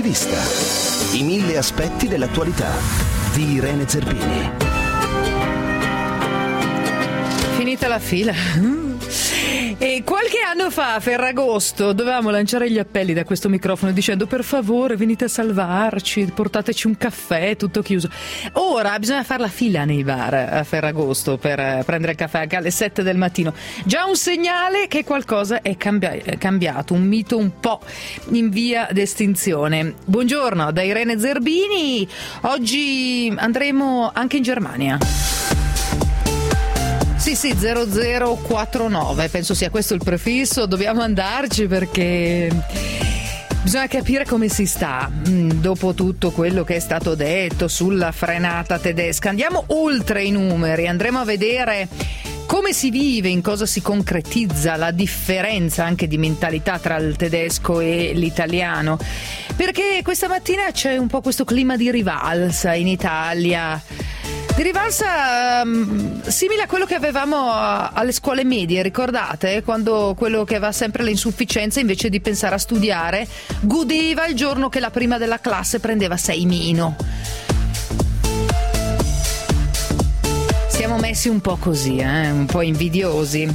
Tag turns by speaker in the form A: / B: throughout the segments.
A: vista. I 1000 aspetti dell'attualità di Irene Zerbini.
B: Finita la fila. E qualche anno fa, a Ferragosto, dovevamo lanciare gli appelli da questo microfono dicendo: per favore venite a salvarci, portateci un caffè, tutto chiuso. Ora bisogna fare la fila nei bar a Ferragosto per prendere il caffè anche alle 7 del mattino. Già un segnale che qualcosa è cambiato, un mito un po' in via d'estinzione. Buongiorno da Irene Zerbini. Oggi andremo anche in Germania. Sì, 0049, penso sia questo il prefisso, dobbiamo andarci perché bisogna capire come si sta dopo tutto quello che è stato detto sulla frenata tedesca. Andiamo oltre i numeri, andremo a vedere come si vive, in cosa si concretizza la differenza anche di mentalità tra il tedesco e l'italiano, perché questa mattina c'è un po' questo clima di rivalsa in Italia. Di rivalsa simile a quello che avevamo alle scuole medie, ricordate? Quando quello che aveva sempre le insufficienze, invece di pensare a studiare, godeva il giorno che la prima della classe prendeva 6 meno. Siamo messi un po' così, un po' invidiosi.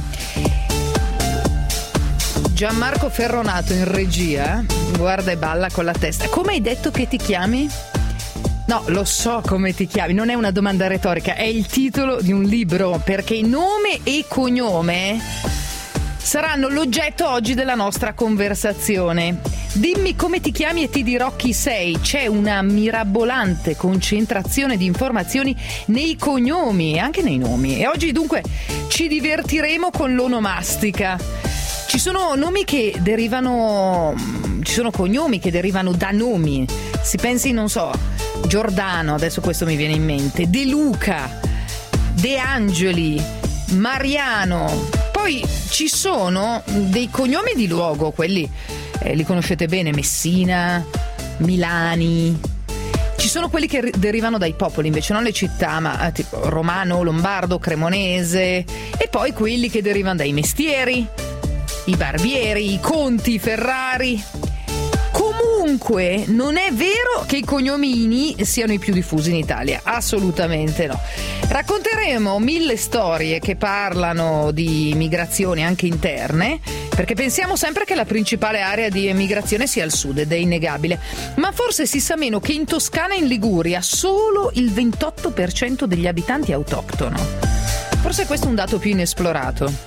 B: Gianmarco Ferronato in regia, guarda e balla con la testa. Come hai detto che ti chiami? No, lo so come ti chiami, non è una domanda retorica, è il titolo di un libro, perché nome e cognome saranno l'oggetto oggi della nostra conversazione. Dimmi come ti chiami e ti dirò chi sei. C'è una mirabolante concentrazione di informazioni nei cognomi e anche nei nomi. E oggi dunque ci divertiremo con l'onomastica. Ci sono nomi che derivano, ci sono cognomi che derivano da nomi. Si pensi, non so, Giordano, adesso questo mi viene in mente, De Luca, De Angeli, Mariano. Poi ci sono dei cognomi di luogo, quelli li conoscete bene, Messina, Milani. Ci sono quelli che derivano dai popoli, invece non le città, ma tipo romano, lombardo, cremonese. E poi quelli che derivano dai mestieri, i barbieri, i conti, i Ferrari. Comunque non è vero che i cognomini siano i più diffusi in Italia, assolutamente no. Racconteremo 1000 storie che parlano di migrazioni anche interne, perché pensiamo sempre che la principale area di emigrazione sia al sud, ed è innegabile, ma forse si sa meno che in Toscana e in Liguria solo il 28% degli abitanti è autoctono. Forse questo è un dato più inesplorato.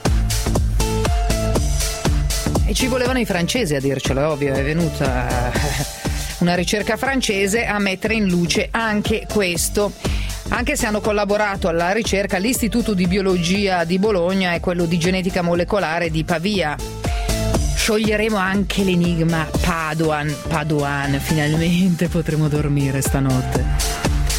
B: E ci volevano i francesi a dircelo, è ovvio, è venuta una ricerca francese a mettere in luce anche questo. Anche se hanno collaborato alla ricerca l'Istituto di Biologia di Bologna e quello di Genetica Molecolare di Pavia. Scioglieremo anche l'enigma Padoan, finalmente potremo dormire stanotte.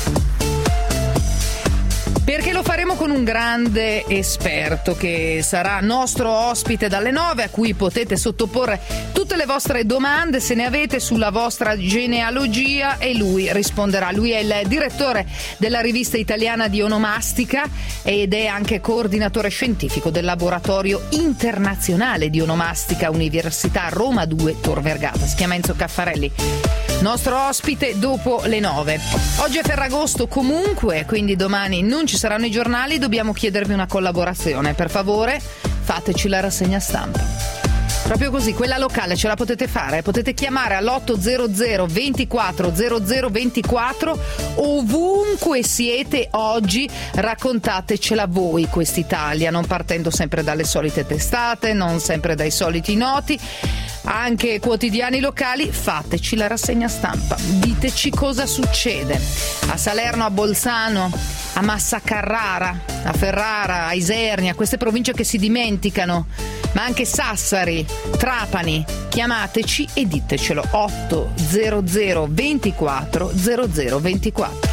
B: Perché lo faremo con un grande esperto che sarà nostro ospite dalle 9, a cui potete sottoporre tutte le vostre domande se ne avete sulla vostra genealogia, e lui risponderà. Lui è il direttore della rivista italiana di onomastica ed è anche coordinatore scientifico del laboratorio internazionale di onomastica Università Roma 2 Tor Vergata. Si chiama Enzo Caffarelli. Nostro ospite dopo le 9. Oggi è Ferragosto comunque, quindi domani non ci saranno i giornali, dobbiamo chiedervi una collaborazione. Per favore, fateci la rassegna stampa. Proprio così, quella locale ce la potete fare, potete chiamare all'800 24 0024, ovunque siete oggi, raccontatecela voi quest'Italia, non partendo sempre dalle solite testate, non sempre dai soliti noti, anche quotidiani locali. Fateci la rassegna stampa, diteci cosa succede a Salerno, a Bolzano, a Massa Carrara, a Ferrara, a Isernia, queste province che si dimenticano, ma anche Sassari, Trapani. Chiamateci e ditecelo. 800 24 0024.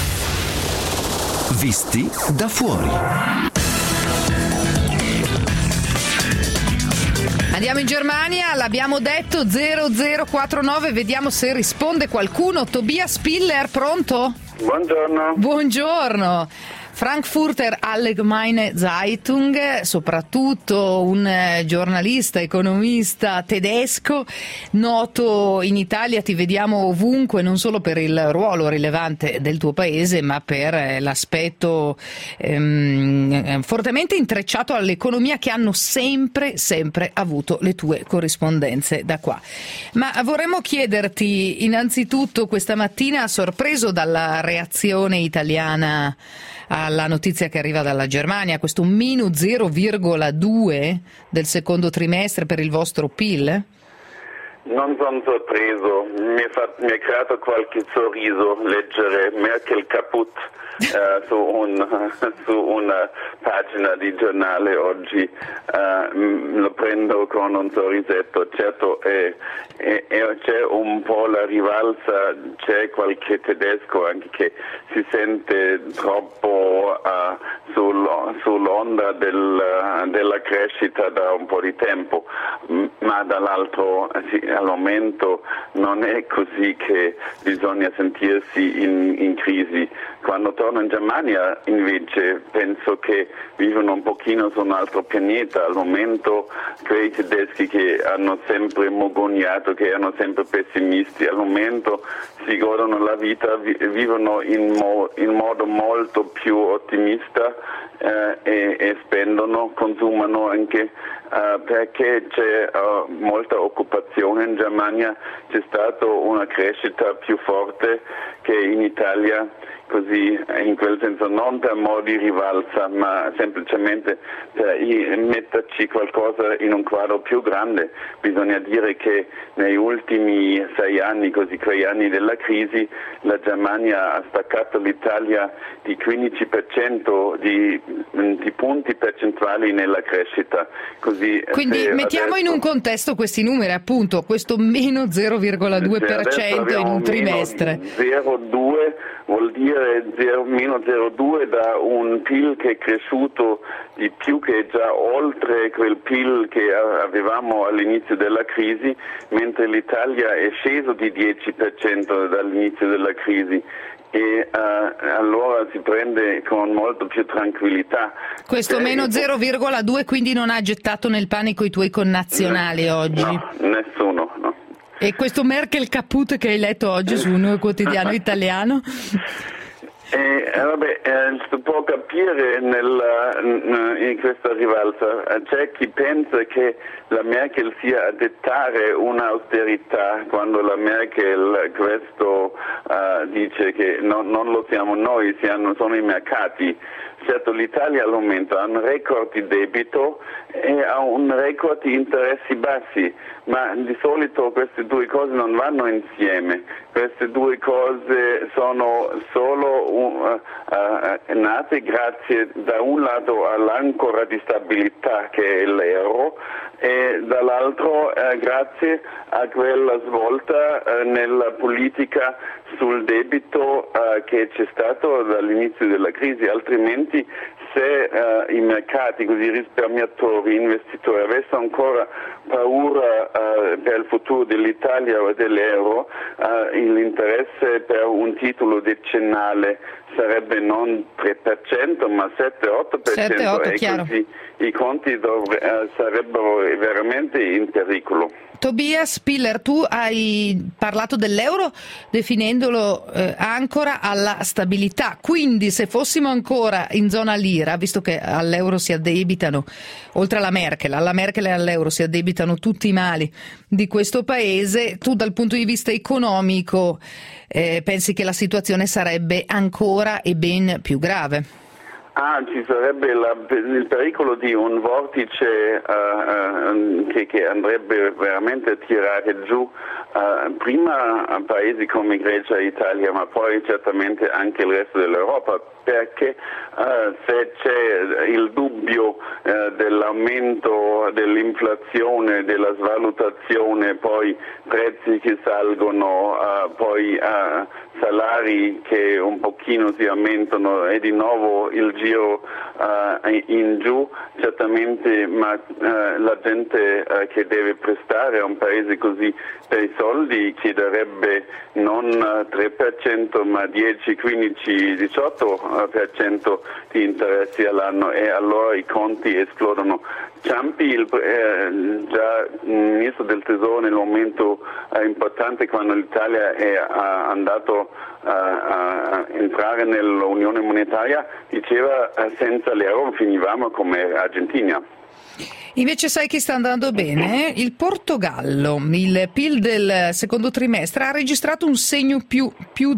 A: Visti da fuori.
B: Andiamo in Germania, l'abbiamo detto, 0049, vediamo se risponde qualcuno. Tobias Piller, pronto?
C: Buongiorno.
B: Buongiorno. Frankfurter Allgemeine Zeitung, soprattutto un giornalista, economista tedesco, noto in Italia, ti vediamo ovunque, non solo per il ruolo rilevante del tuo paese, ma per l'aspetto fortemente intrecciato all'economia che hanno sempre avuto le tue corrispondenze da qua. Ma vorremmo chiederti innanzitutto, questa mattina, sorpreso dalla reazione italiana alla notizia che arriva dalla Germania, questo meno 0,2 del secondo trimestre per il vostro PIL?
C: Non sono sorpreso, mi è creato qualche sorriso leggere Merkel kaputt su una pagina di giornale oggi. Lo prendo con un sorrisetto. Certo c'è un po' la rivalsa, c'è qualche tedesco anche che si sente troppo sull'onda della crescita da un po' di tempo, ma dall'altro al momento non è così che bisogna sentirsi in crisi. Quando torno in Germania invece penso che vivono un pochino su un altro pianeta. Al momento quei tedeschi che hanno sempre mogognato, che erano sempre pessimisti, al momento si godono la vita, vivono in modo molto più ottimista e spendono, consumano anche perché c'è molta occupazione in Germania, c'è stata una crescita più forte che in Italia, così in quel senso non per modo di rivalsa, ma semplicemente per metterci qualcosa in un quadro più grande. Bisogna dire che negli ultimi 6 anni, così quei anni della crisi, la Germania ha staccato l'Italia di 15% di punti percentuali nella crescita.
B: Quindi mettiamo in un contesto questi numeri, appunto, questo meno 0,2% in un trimestre.
C: 0,2 vuol dire meno 0,2 da un PIL che è cresciuto di più, che è già oltre quel PIL che avevamo all'inizio della crisi, mentre l'Italia è sceso di 10% dall'inizio della crisi. E allora si prende con molto più tranquillità.
B: Questo meno 0,2 quindi non ha gettato nel panico i tuoi connazionali oggi?
C: No, nessuno, no.
B: E questo Merkel kaputt che hai letto oggi su un quotidiano italiano?
C: Si può capire in questa rivalsa. C'è chi pensa che la Merkel sia a dettare un'austerità, quando la Merkel questo dice che non lo siamo noi, sono i mercati. Certo, l'Italia al momento ha un record di debito e ha un record di interessi bassi, ma di solito queste due cose non vanno insieme. Queste due cose sono solo nate grazie da un lato all'ancora di stabilità che è l'euro e dall'altro grazie a quella svolta nella politica sul debito che c'è stato dall'inizio della crisi. Altrimenti, se i mercati, così i risparmiatori, investitori avessero ancora paura per il futuro dell'Italia o dell'euro, l'interesse per un titolo decennale sarebbe non 3% ma 7-8% e
B: chiaro.
C: Così i conti sarebbero veramente in pericolo.
B: Tobias Piller, tu hai parlato dell'euro definendolo ancora alla stabilità, quindi se fossimo ancora in zona lira, visto che all'euro si addebitano, oltre alla Merkel e all'euro si addebitano tutti i mali di questo paese, tu dal punto di vista economico pensi che la situazione sarebbe ancora e ben più grave?
C: Ci sarebbe il pericolo di un vortice che andrebbe veramente a tirare giù prima paesi come Grecia e Italia, ma poi certamente anche il resto dell'Europa, perché se c'è il dubbio dell'aumento dell'inflazione, della svalutazione, poi prezzi che salgono, poi salari che un pochino si aumentano e di nuovo il giro in giù, certamente, ma la gente che deve prestare a un paese così per i soldi chiederebbe non 3% ma 10, 15, 18% di interessi all'anno e allora i conti esplodono. Ciampi, già ministro del Tesoro nel momento importante quando l'Italia è andato a entrare nell'Unione Monetaria, diceva senza l'euro finivamo come Argentina.
B: Invece sai chi sta andando bene? Il Portogallo. Il PIL del secondo trimestre ha registrato un segno più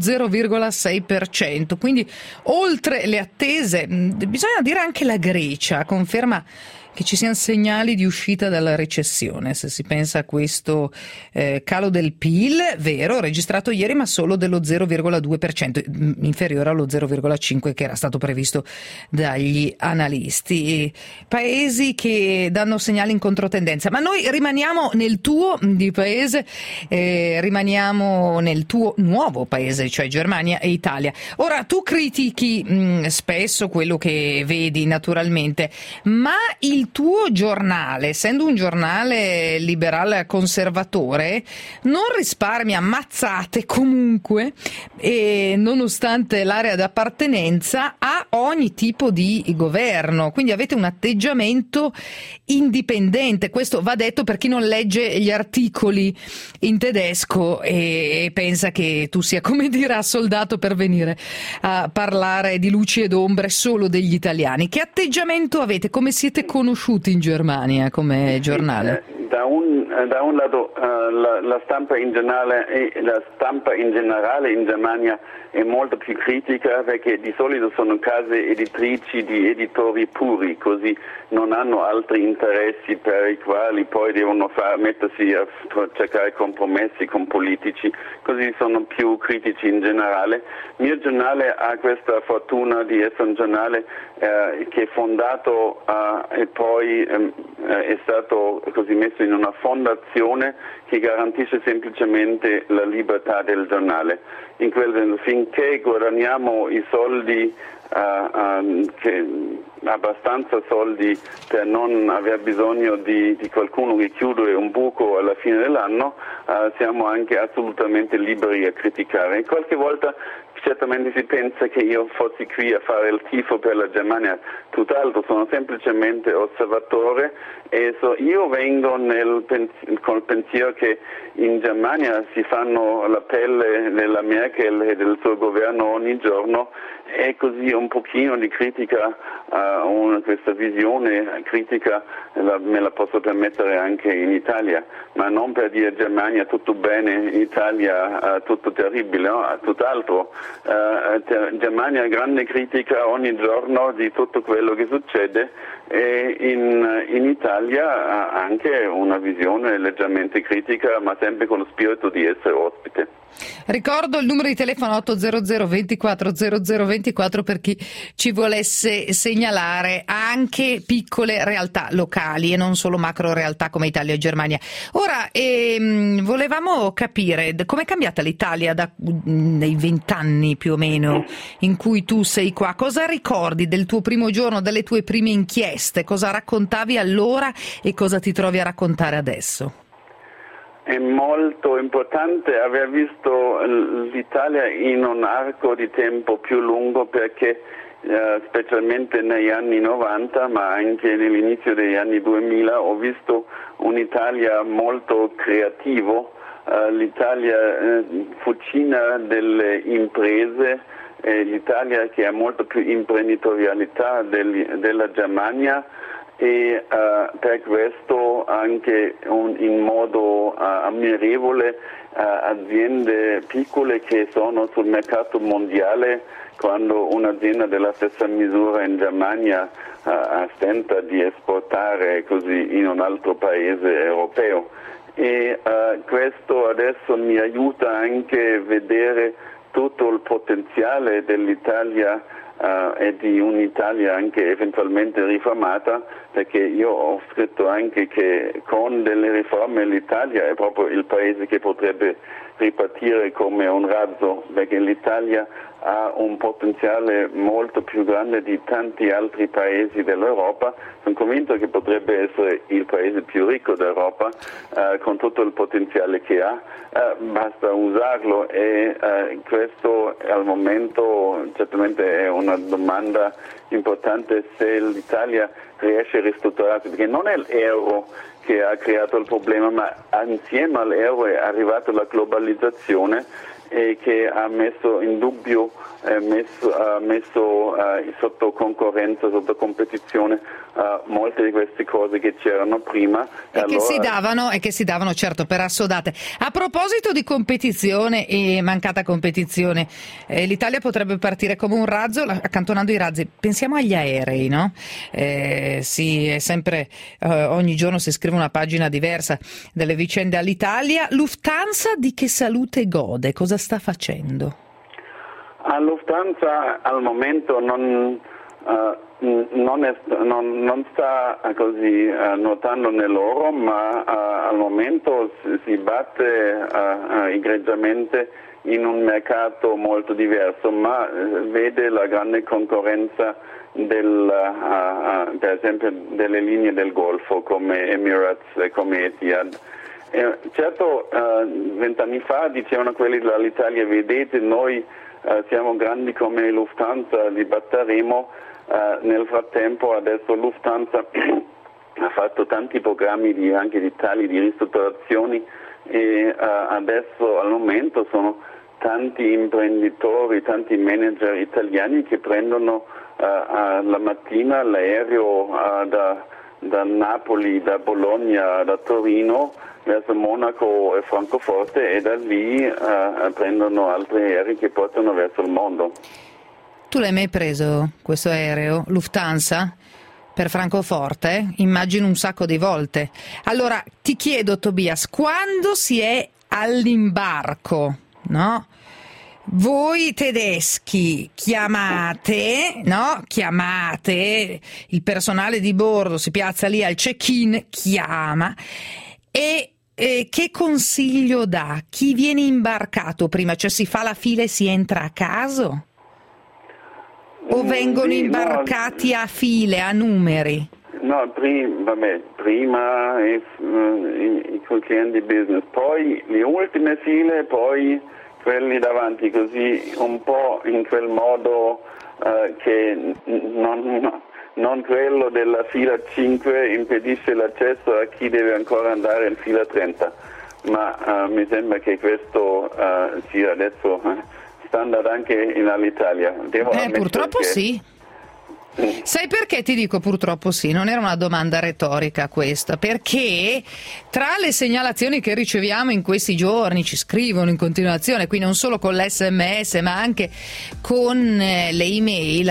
B: 0,6%, quindi oltre le attese. Bisogna dire anche la Grecia conferma che ci siano segnali di uscita dalla recessione, se si pensa a questo calo del PIL, vero, registrato ieri, ma solo dello 0,2%, inferiore allo 0,5% che era stato previsto dagli analisti. Paesi che danno segnali in controtendenza, ma noi rimaniamo nel tuo di paese, rimaniamo nel tuo nuovo paese, cioè Germania e Italia. Ora, tu critichi spesso quello che vedi naturalmente, ma il tuo giornale, essendo un giornale liberale conservatore, non risparmia mazzate comunque, e nonostante l'area d'appartenenza, a ogni tipo di governo. Quindi avete un atteggiamento indipendente. Questo va detto per chi non legge gli articoli in tedesco e pensa che tu sia, come dire, assoldato per venire a parlare di luci ed ombre solo degli italiani. Che atteggiamento avete? Come siete conosciuti in Germania come giornale?
C: Da un lato la stampa in generale in Germania è molto più critica, perché di solito sono case editrici di editori puri, così non hanno altri interessi per i quali poi devono mettersi a cercare compromessi con politici, così sono più critici in generale. Il mio giornale ha questa fortuna di essere un giornale che è fondato e poi è stato così messo in una fondazione che garantisce semplicemente la libertà del giornale. In quel senso, finché guadagniamo i soldi, abbastanza soldi per non aver bisogno di qualcuno che chiude un buco alla fine dell'anno, siamo anche assolutamente liberi a criticare. Qualche volta certamente si pensa che io fossi qui a fare il tifo per la Germania, tutt'altro, sono semplicemente osservatore e io vengo col pensiero che in Germania si fanno la pelle della Merkel e del suo governo ogni giorno, e così un pochino di critica, questa visione critica me la posso permettere anche in Italia, ma non per dire Germania tutto bene, Italia tutto terribile, no? Tutt'altro. Germania grande critica ogni giorno di tutto quello che succede, e in Italia anche una visione leggermente critica, ma sempre con lo spirito di essere ospite.
B: Ricordo il numero di telefono 800 24 0024 per chi ci volesse segnalare anche piccole realtà locali e non solo macro realtà come Italia e Germania. Ora volevamo capire com'è cambiata l'Italia nei 20 anni più o meno in cui tu sei qua. Cosa ricordi del tuo primo giorno, delle tue prime inchieste? Cosa raccontavi allora e cosa ti trovi a raccontare adesso?
C: È molto importante aver visto l'Italia in un arco di tempo più lungo, perché specialmente negli anni 90, ma anche nell'inizio degli anni 2000, ho visto un'Italia molto creativo, l'Italia fucina delle imprese, l'Italia che ha molto più imprenditorialità della Germania, e per questo anche in modo ammirevole aziende piccole che sono sul mercato mondiale, quando un'azienda della stessa misura in Germania stenta di esportare così in un altro paese europeo. E questo adesso mi aiuta anche a vedere tutto il potenziale dell'Italia e di un'Italia anche eventualmente riformata, perché io ho scritto anche che con delle riforme l'Italia è proprio il paese che potrebbe ripartire come un razzo, perché l'Italia ha un potenziale molto più grande di tanti altri paesi dell'Europa. Sono convinto che potrebbe essere il paese più ricco d'Europa con tutto il potenziale che ha, basta usarlo e questo al momento certamente è una domanda importante, se l'Italia riesce a ristrutturarsi, perché non è l'euro che ha creato il problema, ma insieme all'euro è arrivata la globalizzazione e che ha messo in dubbio, messo sotto concorrenza, sotto competizione molte di queste cose che c'erano prima
B: e che si davano certo per assodate. A proposito di competizione e mancata competizione, l'Italia potrebbe partire come un razzo accantonando i razzi. Pensiamo agli aerei, no? Sì, è sempre ogni giorno si scrive una pagina diversa delle vicende all'Italia. Lufthansa di che salute gode? Cosa sta facendo?
C: A Lufthansa al momento non sta così nuotando nell'oro, ma al momento si batte egregiamente in un mercato molto diverso, ma vede la grande concorrenza per esempio delle linee del Golfo come Emirates e come Etihad. Certo, 20 anni fa dicevano quelli dell'Italia: vedete, noi siamo grandi come Lufthansa, li batteremo. Nel frattempo adesso Lufthansa ha fatto tanti programmi anche di tagli, di ristrutturazioni e adesso al momento sono tanti imprenditori, tanti manager italiani che prendono la mattina l'aereo da Napoli, da Bologna, da Torino verso Monaco e Francoforte e da lì prendono altri aerei che portano verso il mondo.
B: Tu l'hai mai preso questo aereo Lufthansa per Francoforte? Immagino un sacco di volte. Allora ti chiedo, Tobias, quando si è all'imbarco, no? Voi tedeschi chiamate il personale di bordo, si piazza lì al check-in, chiama e che consiglio dà? Chi viene imbarcato prima? Cioè si fa la fila e si entra a caso? O vengono imbarcati a file, a numeri?
C: No, prima i clienti business, poi le ultime file, poi quelli davanti, così un po' in quel modo che non quello della fila 5 impedisce l'accesso a chi deve ancora andare in fila 30, ma mi sembra che questo sia adesso standard anche in Alitalia.
B: Purtroppo sì. Sai perché ti dico purtroppo sì? Non era una domanda retorica questa, perché tra le segnalazioni che riceviamo in questi giorni, ci scrivono in continuazione, qui non solo con l'SMS ma anche con le email a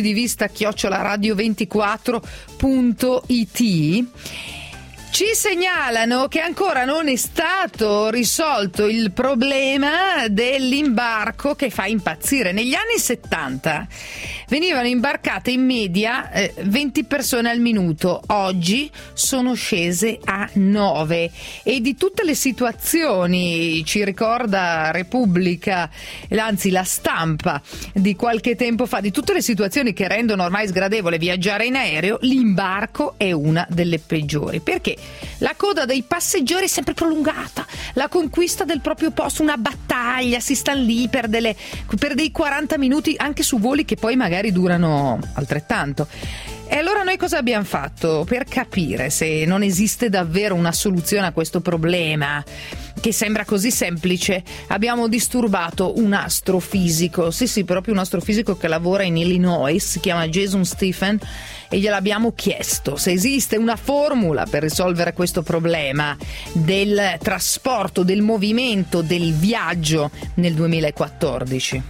B: spuntidivista@radio24.it, ci segnalano che ancora non è stato risolto il problema dell'imbarco che fa impazzire. Negli anni 70 venivano imbarcate in media 20 persone al minuto, oggi sono scese a 9 e di tutte le situazioni, ci ricorda Repubblica, anzi La Stampa di qualche tempo fa, di tutte le situazioni che rendono ormai sgradevole viaggiare in aereo, l'imbarco è una delle peggiori. Perché? La coda dei passeggeri è sempre prolungata, la conquista del proprio posto, una battaglia, si sta lì per dei 40 minuti anche su voli che poi magari durano altrettanto. E allora noi cosa abbiamo fatto per capire se non esiste davvero una soluzione a questo problema che sembra così semplice? Abbiamo disturbato un astrofisico, sì, proprio un astrofisico che lavora in Illinois, si chiama Jason Stephen, e gliel'abbiamo chiesto se esiste una formula per risolvere questo problema del trasporto, del movimento, del viaggio nel 2014.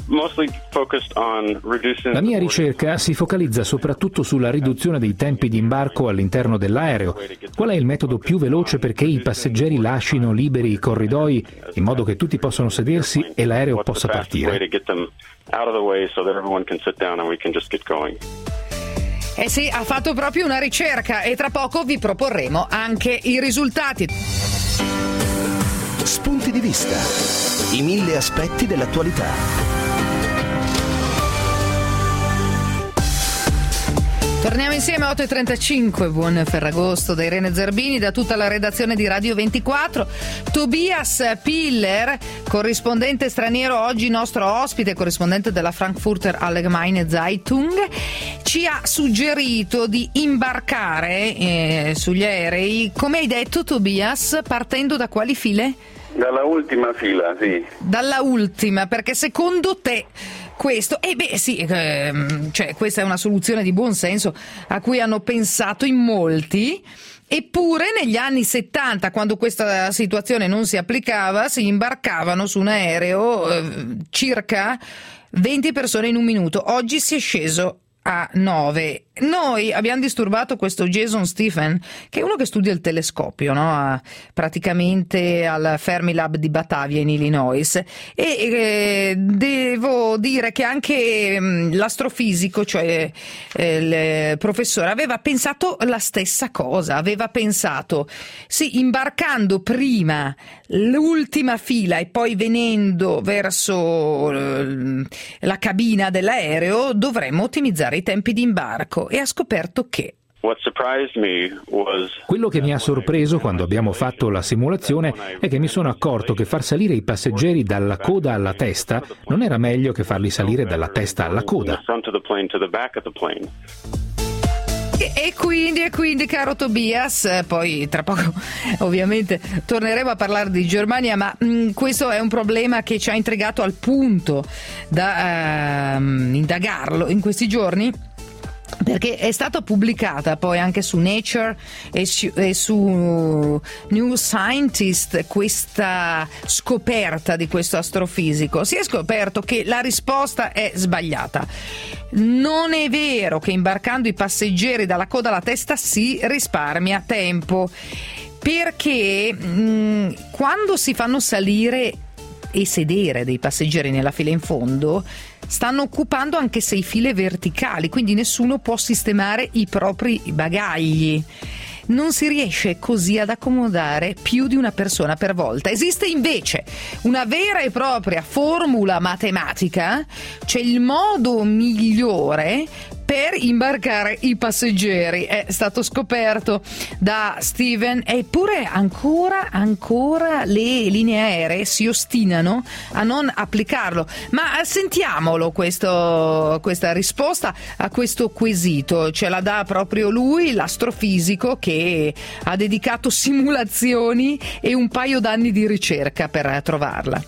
D: La mia ricerca si focalizza soprattutto sulla riduzione dei tempi di imbarco all'interno dell'aereo. Qual è il metodo più veloce perché i passeggeri lascino liberi liberi i corridoi in modo che tutti possano sedersi e l'aereo possa partire.
B: Eh sì, ha fatto proprio una ricerca e tra poco vi proporremo anche i risultati.
A: Spunti di vista. I 1000 aspetti dell'attualità.
B: Torniamo insieme a 8.35, buon Ferragosto da Irene Zerbini, da tutta la redazione di Radio 24. Tobias Piller, corrispondente straniero, oggi nostro ospite, corrispondente della Frankfurter Allgemeine Zeitung, ci ha suggerito di imbarcare sugli aerei, come hai detto Tobias, partendo da quali file?
C: Dalla ultima fila, sì.
B: Dalla ultima, perché secondo te questo, cioè questa è una soluzione di buon senso a cui hanno pensato in molti, eppure negli anni 70, quando questa situazione non si applicava, si imbarcavano su un aereo circa 20 persone in un minuto. Oggi si è sceso a 9. Noi abbiamo disturbato questo Jason Stephen, che è uno che studia il telescopio, no? Praticamente al Fermilab di Batavia in Illinois, e devo dire che anche l'astrofisico, cioè il professore, aveva pensato la stessa cosa, aveva pensato sì, imbarcando prima l'ultima fila e poi venendo verso la cabina dell'aereo dovremmo ottimizzare i tempi di imbarco, e ha scoperto che
D: quello che mi ha sorpreso quando abbiamo fatto la simulazione è che mi sono accorto che far salire i passeggeri dalla coda alla testa non era meglio che farli salire dalla testa alla coda.
B: E quindi, caro Tobias, poi tra poco ovviamente torneremo a parlare di Germania, ma questo è un problema che ci ha intrigato al punto da indagarlo in questi giorni, perché è stata pubblicata poi anche su Nature e su New Scientist questa scoperta di questo astrofisico. Si è scoperto che la risposta è sbagliata. Non è vero che imbarcando i passeggeri dalla coda alla testa si risparmia tempo, perché quando si fanno salire e sedere dei passeggeri nella fila in fondo stanno occupando anche 6 file verticali, quindi nessuno può sistemare i propri bagagli. Non si riesce così ad accomodare più di una persona per volta. Esiste invece una vera e propria formula matematica, c'è il modo migliore per imbarcare i passeggeri. È stato scoperto da Steven, eppure ancora le linee aeree si ostinano a non applicarlo. Ma sentiamolo questa risposta a questo quesito. Ce la dà proprio lui, l'astrofisico, che ha dedicato simulazioni e un paio d'anni di ricerca per trovarla.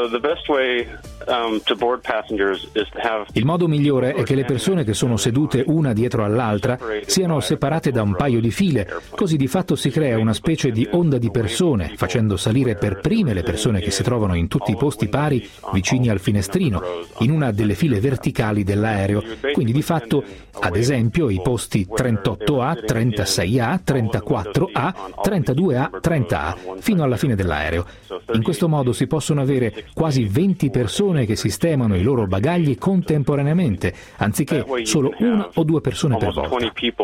D: Il modo migliore è che le persone che sono sedute una dietro all'altra siano separate da un paio di file, così di fatto si crea una specie di onda di persone, facendo salire per prime le persone che si trovano in tutti i posti pari vicini al finestrino, in una delle file verticali dell'aereo. Quindi di fatto, ad esempio, i posti 38A, 36A, 34A, 32A, 30A, fino alla fine dell'aereo. In questo modo si possono avere quasi 20 persone che sistemano i loro bagagli contemporaneamente, anziché solo una o due persone per volta.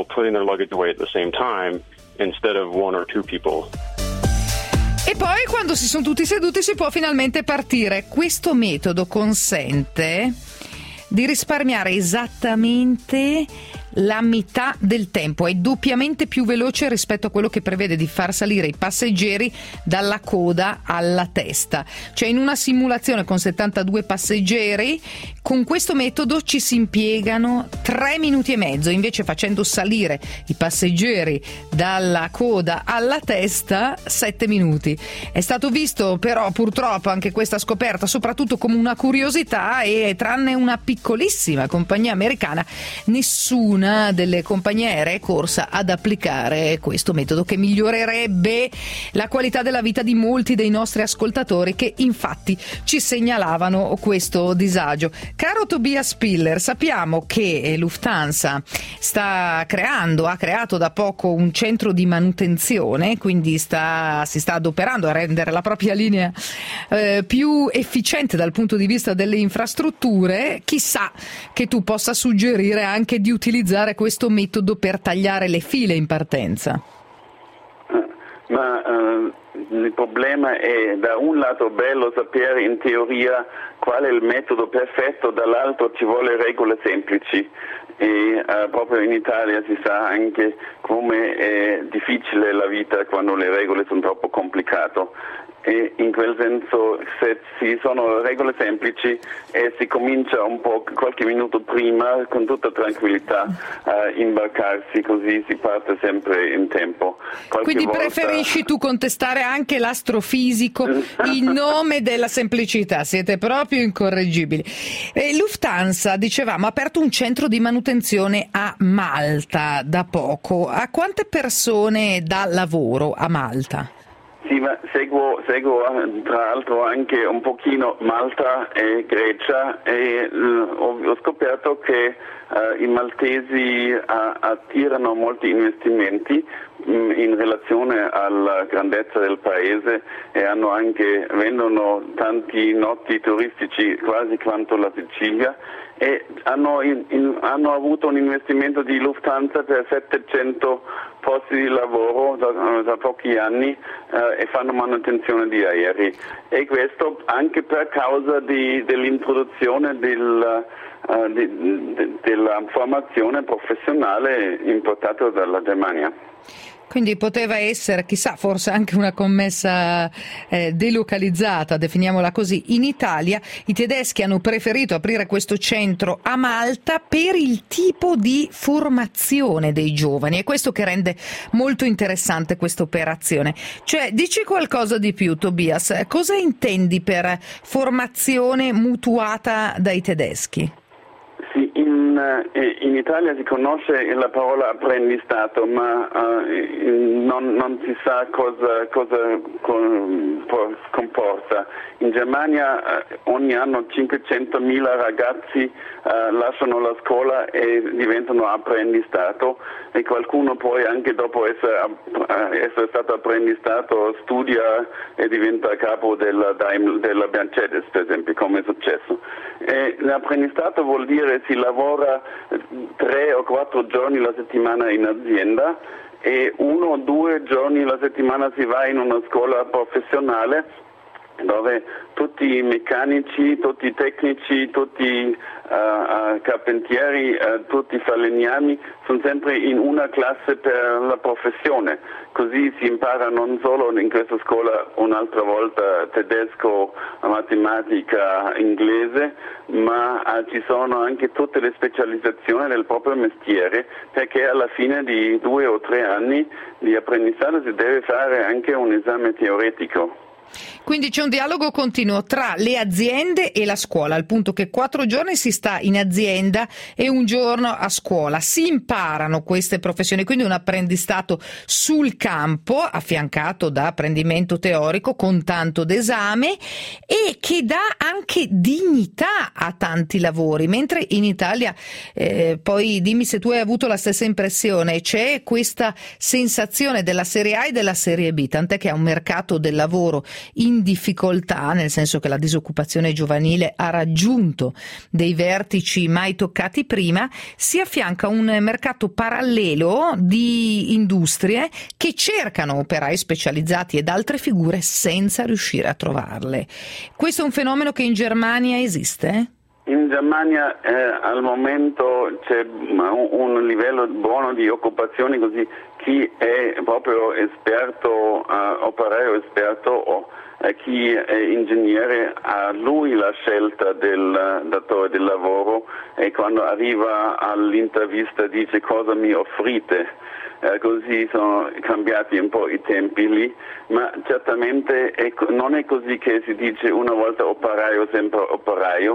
B: E poi, quando si sono tutti seduti, si può finalmente partire. Questo metodo consente di risparmiare esattamente la metà del tempo, è doppiamente più veloce rispetto a quello che prevede di far salire i passeggeri dalla coda alla testa. Cioè, in una simulazione con 72 passeggeri, con questo metodo ci si impiegano 3 minuti e mezzo, invece facendo salire i passeggeri dalla coda alla testa 7 minuti. È stato visto però purtroppo anche questa scoperta soprattutto come una curiosità, e tranne una piccolissima compagnia americana nessuno una delle compagnie aeree è corsa ad applicare questo metodo che migliorerebbe la qualità della vita di molti dei nostri ascoltatori che infatti ci segnalavano questo disagio. Caro Tobias Piller, sappiamo che Lufthansa ha creato da poco un centro di manutenzione, quindi si sta adoperando a rendere la propria linea più efficiente dal punto di vista delle infrastrutture. Chissà che tu possa suggerire anche di utilizzare questo metodo per tagliare le file in partenza.
C: Il problema è da un lato bello sapere in teoria qual è il metodo perfetto, dall'altro ci vuole regole semplici e proprio in Italia si sa anche come è difficile la vita quando le regole sono troppo complicate. E in quel senso, se ci sono regole semplici e si comincia un po' qualche minuto prima con tutta tranquillità a imbarcarsi, così si parte sempre in tempo.
B: Quindi preferisci tu contestare anche l'astrofisico in nome della semplicità, siete proprio incorreggibili. Lufthansa, dicevamo, ha aperto un centro di manutenzione a Malta da poco. A quante persone dà lavoro a Malta?
C: Sì, ma seguo tra l'altro anche un pochino Malta e Grecia e ho scoperto che i maltesi attirano molti investimenti in relazione alla grandezza del paese e vendono tanti notti turistici quasi quanto la Sicilia e hanno avuto un investimento di Lufthansa per 700 posti di lavoro da pochi anni e fanno manutenzione di aerei e questo anche per causa dell'introduzione della formazione professionale importata dalla Germania.
B: Quindi poteva essere, chissà, forse anche una commessa delocalizzata, definiamola così. In Italia i tedeschi hanno preferito aprire questo centro a Malta per il tipo di formazione dei giovani. È questo che rende molto interessante questa operazione. Cioè, dici qualcosa di più, Tobias. Cosa intendi per formazione mutuata dai tedeschi?
C: Sì, in Italia si conosce la parola apprendistato, ma non si sa cosa comporta. In Germania ogni anno 500.000 ragazzi lasciano la scuola e diventano apprendistato e qualcuno poi anche dopo essere stato apprendistato studia e diventa capo della Mercedes, per esempio, come è successo. L'apprendistato vuol dire si lavora 3 o 4 giorni la settimana in azienda e 1 o 2 giorni la settimana si va in una scuola professionale dove tutti i meccanici, tutti i tecnici, tutti i carpentieri, tutti i falegnami sono sempre in una classe per la professione. Così si impara non solo in questa scuola un'altra volta tedesco, matematica, inglese, ma ci sono anche tutte le specializzazioni del proprio mestiere, perché alla fine di 2 o 3 anni di apprendistato si deve fare anche un esame teoretico.
B: Quindi c'è un dialogo continuo tra le aziende e la scuola, al punto che 4 giorni si sta in azienda e 1 giorno a scuola. Si imparano queste professioni, quindi un apprendistato sul campo, affiancato da apprendimento teorico con tanto d'esame e che dà anche dignità a tanti lavori, mentre in Italia, poi dimmi se tu hai avuto la stessa impressione, c'è questa sensazione della serie A e della serie B, tant'è che è un mercato del lavoro in difficoltà, nel senso che la disoccupazione giovanile ha raggiunto dei vertici mai toccati prima, si affianca un mercato parallelo di industrie che cercano operai specializzati ed altre figure senza riuscire a trovarle. Questo è un fenomeno che in Germania esiste?
C: In Germania al momento c'è un livello buono di occupazione, così chi è proprio esperto, operaio esperto o chi è ingegnere ha lui la scelta del datore del lavoro e quando arriva all'intervista dice cosa mi offrite. Così sono cambiati un po' i tempi lì, ma certamente non è così che si dice una volta operaio sempre operaio.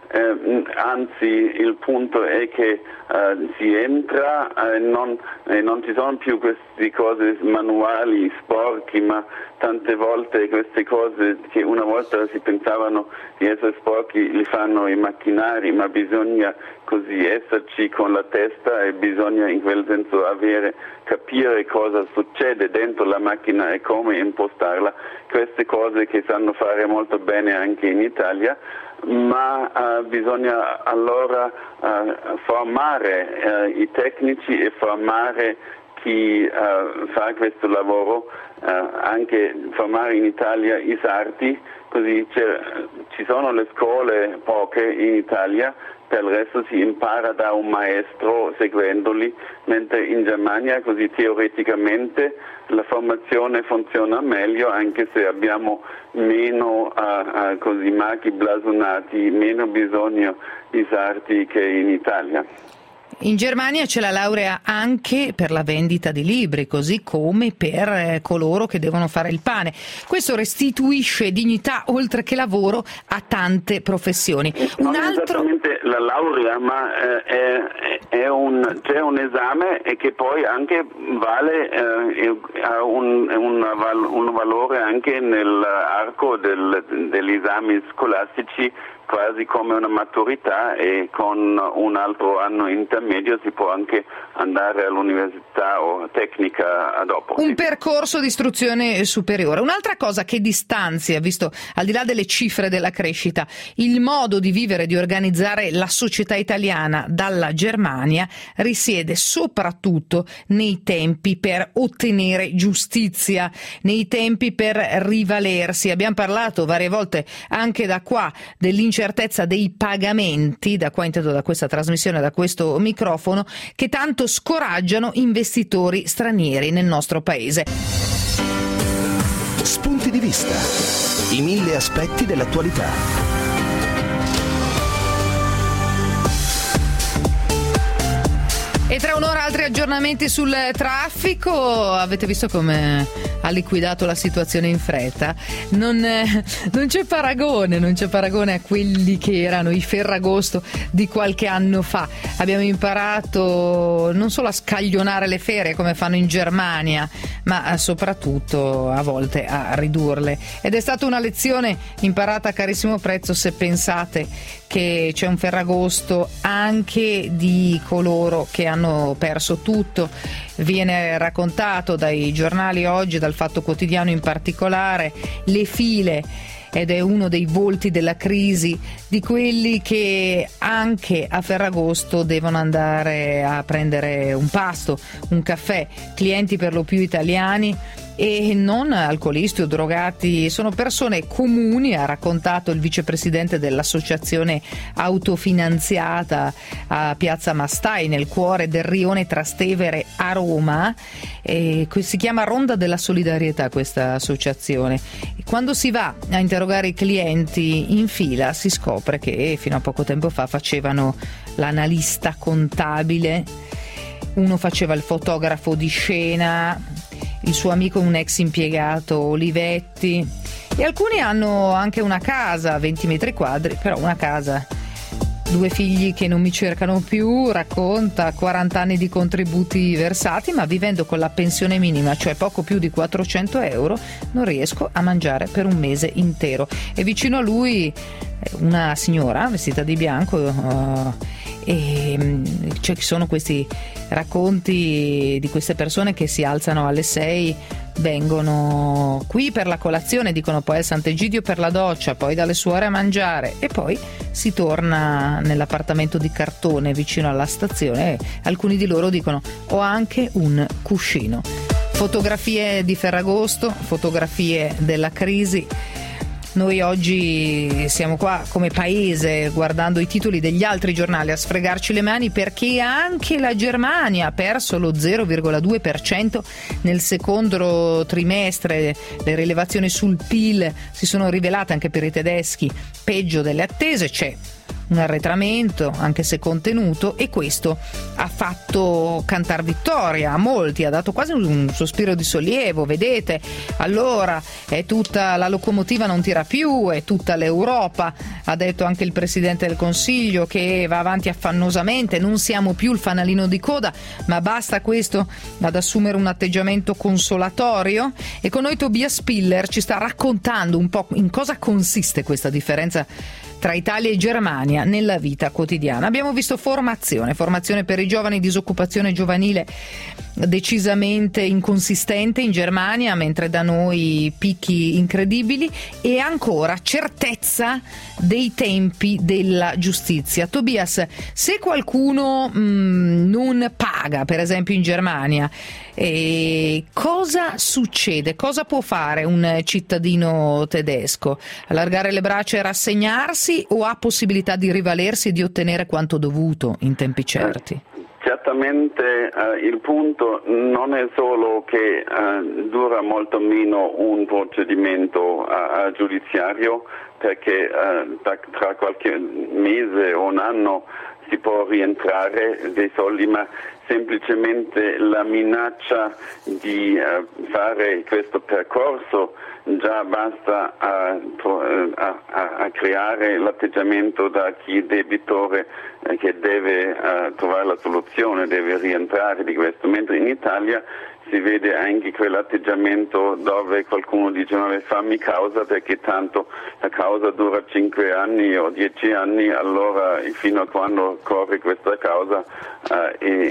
C: anzi il punto è che si entra e non ci sono più queste cose manuali, sporchi, ma tante volte queste cose che una volta si pensavano di essere sporchi li fanno i macchinari, ma bisogna così esserci con la testa e bisogna in quel senso capire cosa succede dentro la macchina e come impostarla. Queste cose che sanno fare molto bene anche in Italia, ma bisogna allora formare i tecnici e formare chi fa questo lavoro, anche formare in Italia i sarti, così ci sono le scuole poche in Italia, per il resto si impara da un maestro seguendoli, mentre in Germania così teoreticamente la formazione funziona meglio, anche se abbiamo meno così marchi blasonati, meno bisogno di sarti che in Italia.
B: In Germania c'è la laurea anche per la vendita di libri, così come per coloro che devono fare il pane. Questo restituisce dignità oltre che lavoro a tante professioni.
C: Non esattamente la laurea, ma c'è un esame e che poi anche vale ha un valore anche nell'arco degli esami scolastici, quasi come una maturità, e con un altro anno intermedio si può anche andare all'università o tecnica dopo.
B: Un percorso di istruzione superiore. Un'altra cosa che distanzia, visto al di là delle cifre della crescita, il modo di vivere e di organizzare la società italiana dalla Germania risiede soprattutto nei tempi per ottenere giustizia, nei tempi per rivalersi. Abbiamo parlato varie volte anche da qua dell'incertezza dei pagamenti, da qua intendo da questa trasmissione, da questo microfono, che tanto scoraggiano investitori stranieri nel nostro paese.
A: Spunti di vista. I 1000 aspetti dell'attualità.
B: E tra un'ora altri aggiornamenti sul traffico. Avete visto come ha liquidato la situazione in fretta? Non c'è paragone a quelli che erano i Ferragosto di qualche anno fa. Abbiamo imparato non solo a scaglionare le ferie come fanno in Germania, ma soprattutto a volte a ridurle. Ed è stata una lezione imparata a carissimo prezzo, se pensate che c'è un Ferragosto anche di coloro che hanno perso tutto. Viene raccontato dai giornali oggi, dal Fatto Quotidiano in particolare, le file, ed è uno dei volti della crisi, di quelli che anche a Ferragosto devono andare a prendere un pasto, un caffè, clienti per lo più italiani e non alcolisti o drogati, sono persone comuni, ha raccontato il vicepresidente dell'associazione autofinanziata a Piazza Mastai, nel cuore del rione Trastevere a Roma. Si chiama Ronda della Solidarietà questa associazione. Quando si va a interrogare i clienti in fila si scopre che fino a poco tempo fa facevano l'analista contabile, uno faceva il fotografo di scena, il suo amico un ex impiegato Olivetti, e alcuni hanno anche una casa, 20 metri quadri, però una casa, 2 figli che non mi cercano più, racconta, 40 anni di contributi versati, ma vivendo con la pensione minima, cioè poco più di 400 euro, non riesco a mangiare per un mese intero. E vicino a lui una signora vestita di bianco, e ci sono questi racconti di queste persone che si alzano alle 6, vengono qui per la colazione, dicono poi al Sant'Egidio per la doccia, poi dalle suore a mangiare e poi si torna nell'appartamento di cartone vicino alla stazione, e alcuni di loro dicono ho anche un cuscino. Fotografie di Ferragosto, fotografie della crisi. Noi oggi siamo qua come paese guardando i titoli degli altri giornali a sfregarci le mani, perché anche la Germania ha perso lo 0,2% nel secondo trimestre. Le rilevazioni sul PIL si sono rivelate anche per i tedeschi peggio delle attese. C'è un arretramento, anche se contenuto, e questo ha fatto cantar vittoria a molti, ha dato quasi un sospiro di sollievo. Vedete, allora è tutta la locomotiva, non tira più, è tutta l'Europa, ha detto anche il Presidente del Consiglio, che va avanti affannosamente, non siamo più il fanalino di coda, ma basta questo ad assumere un atteggiamento consolatorio. E con noi Tobias Spiller ci sta raccontando un po' in cosa consiste questa differenza tra Italia e Germania nella vita quotidiana. Abbiamo visto formazione per i giovani, disoccupazione giovanile decisamente inconsistente in Germania, mentre da noi picchi incredibili, e ancora certezza dei tempi della giustizia. Tobias, se qualcuno non paga, per esempio in Germania, cosa succede? Cosa può fare un cittadino tedesco? Allargare le braccia e rassegnarsi, o ha possibilità di rivalersi e di ottenere quanto dovuto in tempi certi?
C: Certamente il punto non è solo che dura molto meno un procedimento giudiziario, perché tra qualche mese o un anno si può rientrare dei soldi, ma semplicemente la minaccia di fare questo percorso già basta a creare l'atteggiamento da chi è debitore che deve trovare la soluzione, deve rientrare di questo, mentre in Italia si vede anche quell'atteggiamento dove qualcuno dice ma fammi causa, perché tanto la causa dura 5 anni o 10 anni, allora fino a quando corre questa causa e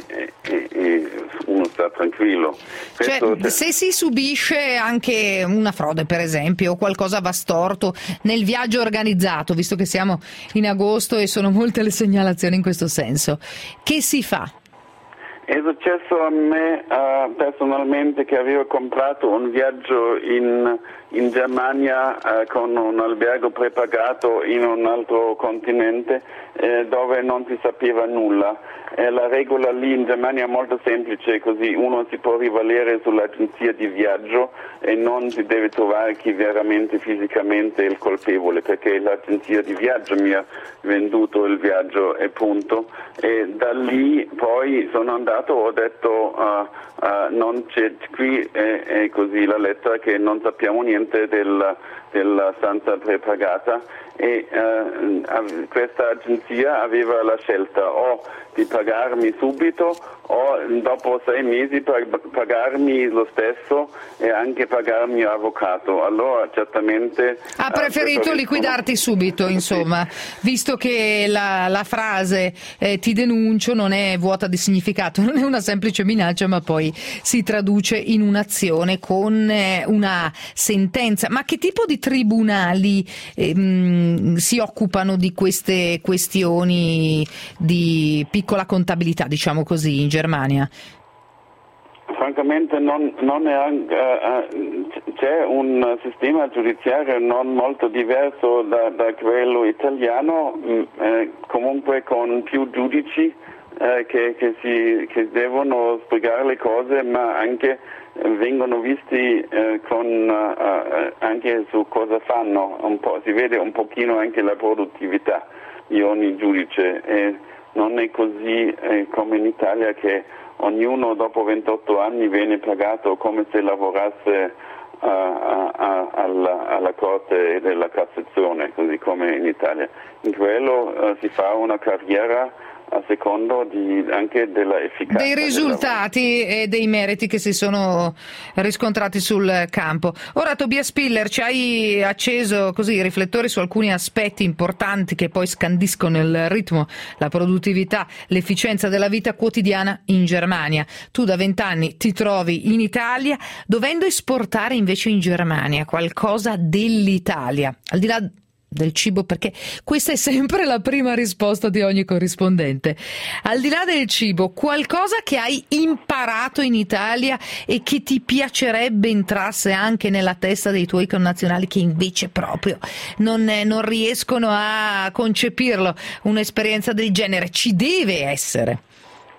C: uno sta tranquillo.
B: Se si subisce anche una frode, per esempio, o qualcosa va storto nel viaggio organizzato, visto che siamo in agosto e sono molte le segnalazioni in questo senso, che si fa?
C: È successo a me personalmente che avevo comprato un viaggio in Germania con un albergo prepagato in un altro continente dove non si sapeva nulla. La regola lì in Germania è molto semplice, così uno si può rivalere sull'agenzia di viaggio e non si deve trovare chi veramente fisicamente è il colpevole, perché l'agenzia di viaggio mi ha venduto il viaggio e punto. E da lì poi sono andato, ho detto non c'è, qui è così la lettera che non sappiamo niente della stanza prepagata, e questa agenzia aveva la scelta o di pagarmi subito o dopo 6 mesi pagarmi lo stesso e anche pagarmi avvocato. Allora certamente
B: ha preferito liquidarti subito, insomma, visto che la frase ti denuncio non è vuota di significato, non è una semplice minaccia, ma poi si traduce in un'azione con una sentenza. Ma che tipo di tribunali si occupano di queste questioni di piccola contabilità, diciamo così, in Germania?
C: Francamente non è, c'è un sistema giudiziario non molto diverso da quello italiano, comunque con più giudici che devono spiegare le cose, ma anche vengono visti anche su cosa fanno, un po', si vede un pochino anche la produttività di ogni giudice, e non è così come in Italia che ognuno dopo 28 anni viene pagato come se lavorasse alla Corte della Cassazione, così come in Italia. In quello si fa una carriera a secondo anche della efficacia
B: dei risultati e dei meriti che si sono riscontrati sul campo. Ora, Tobias Spiller, ci hai acceso così i riflettori su alcuni aspetti importanti che poi scandiscono il ritmo, la produttività, l'efficienza della vita quotidiana in Germania. Tu da 20 anni ti trovi in Italia, dovendo esportare invece in Germania qualcosa dell'Italia, al di là del cibo, perché questa è sempre la prima risposta di ogni corrispondente. Al di là del cibo, qualcosa che hai imparato in Italia e che ti piacerebbe entrasse anche nella testa dei tuoi connazionali che invece proprio non riescono a concepirlo? Un'esperienza del genere ci deve essere.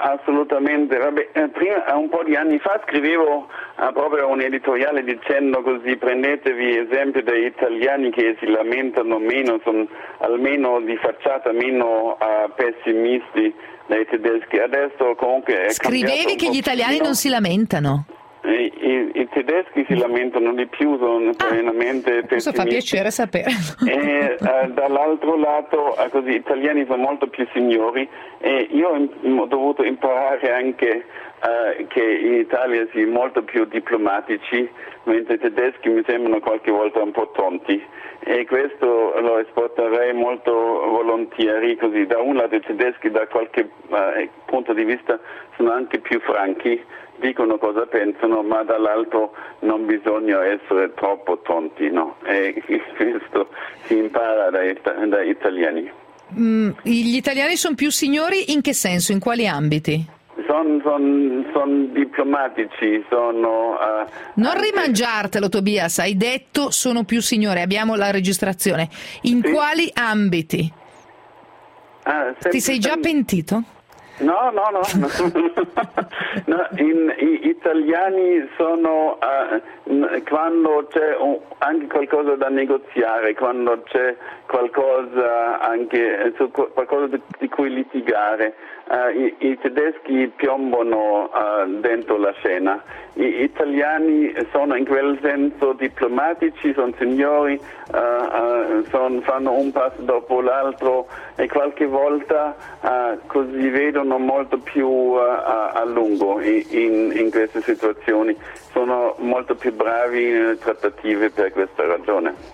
C: assolutamente. Prima, un po' di anni fa, scrivevo proprio un editoriale dicendo così: prendetevi esempio degli italiani che si lamentano meno, sono almeno di facciata meno pessimisti dei tedeschi. Adesso comunque
B: scrivevi che gli italiani non si lamentano?
C: I tedeschi si lamentano di più, sono pienamente pessimisti.
B: Questo fa piacere sapere.
C: E dall'altro lato, così, gli italiani sono molto più signori, e io ho dovuto imparare anche che in Italia si è molto più diplomatici, mentre i tedeschi mi sembrano qualche volta un po' tonti, e questo lo esporterei molto volentieri. Così, da un lato i tedeschi da qualche punto di vista sono anche più franchi, dicono cosa pensano, ma dall'altro non bisogna essere troppo tonti, no? E questo si impara dai italiani.
B: Gli italiani sono più signori in che senso? In quali ambiti?
C: Sono diplomatici, sono...
B: non rimangiartelo, Tobias, hai detto sono più signori, abbiamo la registrazione. In quali ambiti? Ti sei già pentito?
C: No. Gli italiani sono quando c'è anche qualcosa da negoziare, quando c'è qualcosa anche qualcosa di cui litigare, i tedeschi piombano dentro la scena. Gli italiani sono in quel senso diplomatici, sono signori, fanno un passo dopo l'altro, e qualche volta così vedono molto più a lungo in queste situazioni, sono molto più bravi nelle trattative per questa ragione.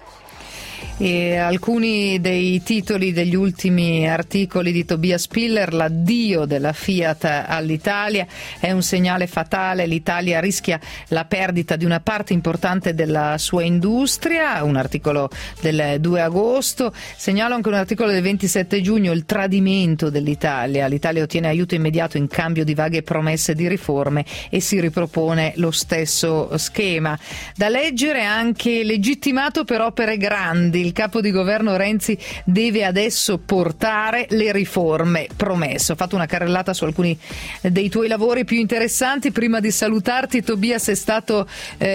B: E alcuni dei titoli degli ultimi articoli di Tobias Piller: l'addio della Fiat all'Italia è un segnale fatale, l'Italia rischia la perdita di una parte importante della sua industria, un articolo del 2 agosto. Segnalo anche un articolo del 27 giugno, il tradimento dell'Italia, l'Italia ottiene aiuto immediato in cambio di vaghe promesse di riforme e si ripropone lo stesso schema. Da leggere anche legittimato per opere grandi, il capo di governo Renzi deve adesso portare le riforme promesse. Ho fatto una carrellata su alcuni dei tuoi lavori più interessanti. Prima di salutarti, Tobias, è stato